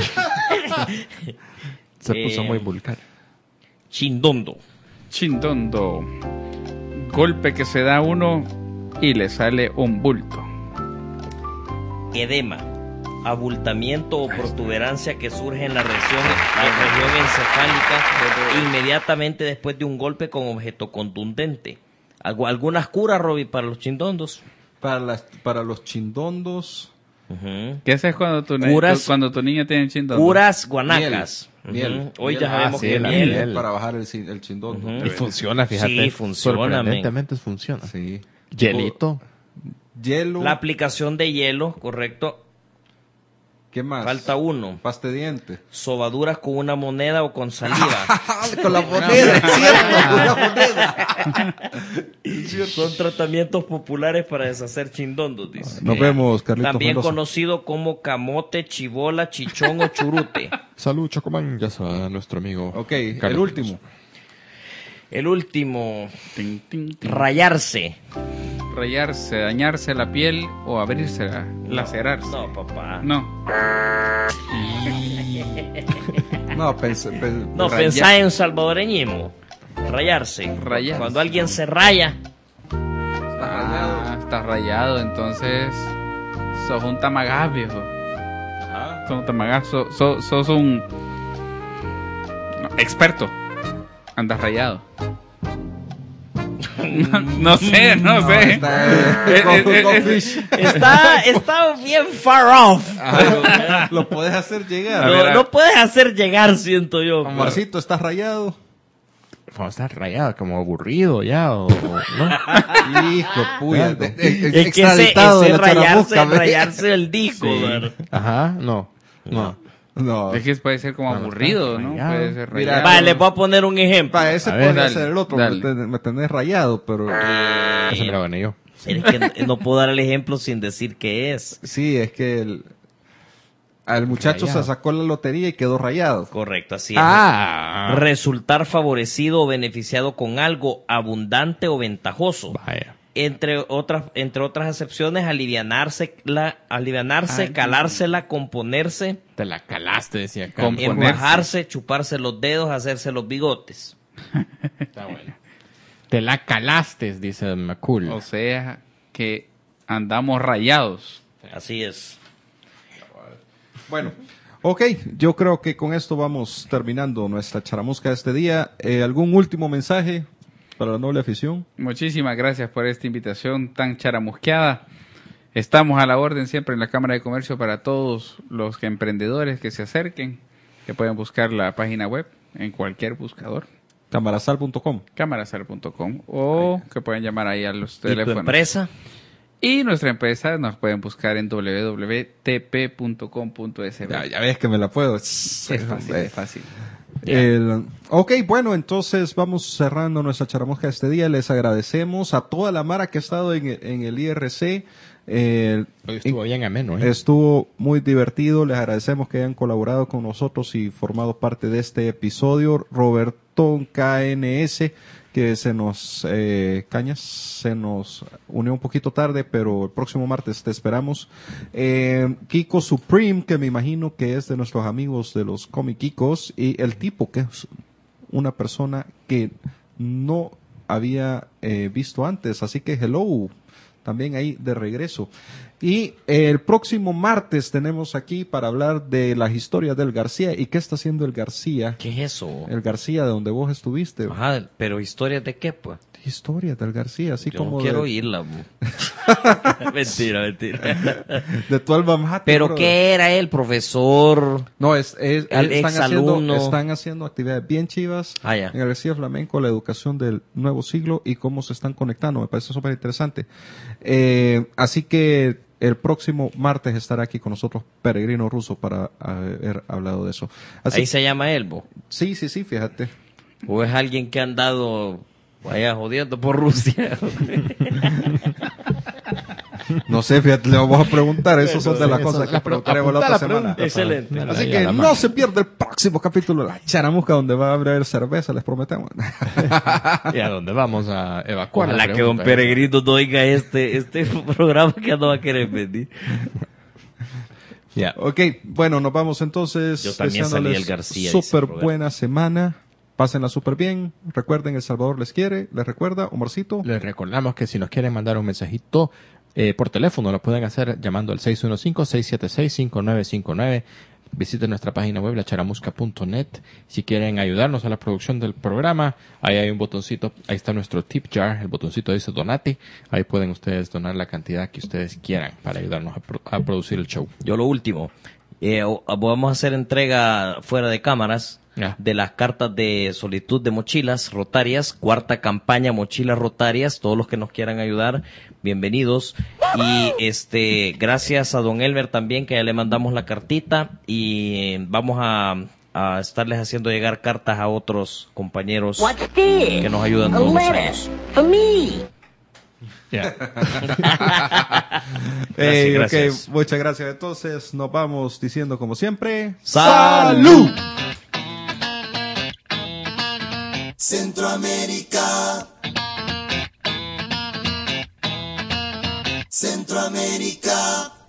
Se puso Eh, muy vulgar. Chindondo. Chindondo. Golpe que se da uno y le sale un bulto. Edema. abultamiento o protuberancia que surge en la región, la región encefálica inmediatamente después de un golpe con objeto contundente. ¿Algu- ¿Algunas curas, Robbie, para los chindondos? Para, las, para los chindondos, Ujú. ¿Qué haces cuando tu, ne- Curas- tu- cuando tu niña tiene chindondo? Curas guanacas. Miel, Ujú. miel. Hoy Miel. ya sabemos Ah, sí, que la miel. miel. para bajar el, cin- el chindondo. Ujú. Y funciona, fíjate. Sí, funciona, Sorprendentemente funciona. Sí. Hielito. Hielo. La aplicación de hielo, correcto. ¿Qué más? Falta uno. Pasta de diente. Sobaduras con una moneda o con saliva. Con la moneda, es cierto, con la moneda. Son tratamientos populares para deshacer chindondos, dice. Nos vemos, Carlitos También Mendoza. conocido como camote, chibola, chichón o churute. Salud, Chocomán. Ya sabe, nuestro amigo. Ok, el Carlos. último. El último, Tin, tin, tin. rayarse. Rayarse, dañarse la piel o abrírsela, lacerarse. No, papá. No. No, pensé, pensé- No, Raya- pensá en salvadoreñismo. Rayarse. Rayarse. Cuando alguien se raya. Ah, estás rayado, entonces sos un tamagás, viejo. Sos un tamagás, so- so- sos un no, experto. Andas rayado. no, no sé, no, No, sé. está, eh, Eh, go- eh, go eh, fish. Está, está bien far off. Ah, lo puedes hacer llegar. A No, ver, a- no puedes hacer llegar, siento yo. Marcito, ¿estás rayado? Vamos a estar rayado, como aburrido ya, o, o- ¿no? Hijo de puya. Algo. de- de- Es que ese, extraditado de ese la rayarse, charamusca, ve. rayarse el disco, ¿verdad? Ajá, no. No. No. Es que puede ser como No, no aburrido, está ¿no? rayado. Puede ser Mira, rayado. Vale, les voy a poner un ejemplo. Pa, ese A ver, podría dale, ser el otro. dale. Me, ten- me tenés rayado, pero. Ese me lo gané yo. Es que no puedo dar el ejemplo sin decir qué es. Sí, es que el. Al muchacho Rayado. se sacó la lotería y quedó rayado. Correcto, así es. Ah. Resultar favorecido o beneficiado con algo abundante o ventajoso. Vaya. Entre otras, entre otras acepciones, alivianarse, la, alivianarse, Ay, calársela, componerse, Te la calaste, decía acá. Com- Ponerse. enguajarse, chuparse los dedos, hacerse los bigotes. Está bueno. Te la calaste, dice McCool. O sea, que andamos rayados. Así es. Bueno, ok, yo creo que con esto vamos terminando nuestra charamusca de este día. Eh, ¿Algún último mensaje para la noble afición? Muchísimas gracias por esta invitación tan charamusqueada. Estamos a la orden siempre en la Cámara de Comercio para todos los que emprendedores que se acerquen, que pueden buscar la página web en cualquier buscador, Camarasal punto com. camarasal punto com, o que pueden llamar ahí a los ¿Y tu teléfonos. empresa? Y nuestra empresa nos pueden buscar en doble u doble u doble u punto t p punto com punto s b. Ya, ya ves que me la puedo. Es fácil, es fácil. El- ok, bueno, entonces vamos cerrando nuestra charamusca de este día. Les agradecemos a toda la mara que ha estado en, en el I R C. Eh, Hoy estuvo bien ameno, ¿eh? Estuvo muy divertido. Les agradecemos que hayan colaborado con nosotros y formado parte de este episodio. Roberto K N S, que se nos, eh, Cañas, se nos unió un poquito tarde, pero el próximo martes te esperamos. Eh, Kiko Supreme, que me imagino que es de nuestros amigos de los Comic Kikos, y el tipo, que es una persona que no había eh, visto antes, así que hello, también ahí de regreso. Y eh, el próximo martes tenemos aquí para hablar de las historias del García y qué está haciendo el García. ¿Qué es eso? El García de donde vos estuviste. Ajá, pero ¿historias de qué, pues? Historias del García, así Yo como no quiero de, oírla, bu. Mentira, mentira. de tu alma mater, ¿Pero brother. qué era él, profesor? No, es, es- Al están, exalumno. haciendo, están haciendo actividades bien chivas Ah, ya. en el García Flamenco, la educación del nuevo siglo y cómo se están conectando. Me parece súper interesante. Eh, así que el próximo martes estará aquí con nosotros Peregrino Russo para haber hablado de eso. Así Ahí se llama Elbo. Sí, sí, sí, fíjate. ¿O es alguien que ha andado vaya jodiendo por Rusia? No sé, fíjate, le vamos a preguntar. Esas son de las Eso, cosas que la- preguntaremos la apunta otra la semana. pregunta. Excelente. Para- Así ahí que a la no mano. se pierde el próximo capítulo de La Charamusca, donde va a haber cerveza, les prometemos. ¿Y a dónde vamos a evacuar? Ojalá la que don pregunta? Peregrino no oiga este, este programa que no va a querer venir. Ya. Ok, bueno, nos vamos entonces. Yo también salí deseándoles el García, dice Súper Roberto. buena semana. Pásenla súper bien. Recuerden, El Salvador les quiere. Les recuerda, Omarcito. Les recordamos que si nos quieren mandar un mensajito Eh, por teléfono lo pueden hacer llamando al seis uno cinco, seis siete seis, cinco nueve cinco nueve. Visiten nuestra página web, la charamusca punto net. Si quieren ayudarnos a la producción del programa, ahí hay un botoncito, ahí está nuestro tip jar, el botoncito dice donate. Ahí pueden ustedes donar la cantidad que ustedes quieran para ayudarnos a, pro- a producir el show. Yo lo último, eh, o- vamos a hacer entrega fuera de cámaras Ya. de las cartas de solitud de mochilas rotarias, cuarta campaña mochilas rotarias, todos los que nos quieran ayudar, bienvenidos. Y este, gracias a don Elmer también, que ya le mandamos la cartita, y eh, vamos a, a estarles haciendo llegar cartas a otros compañeros What's this? que nos ayudan A todos los letter años. for me. Ya. Ey, ok, gracias. muchas gracias. Entonces, nos vamos diciendo como siempre. ¡Salud! Centroamérica. Centroamérica.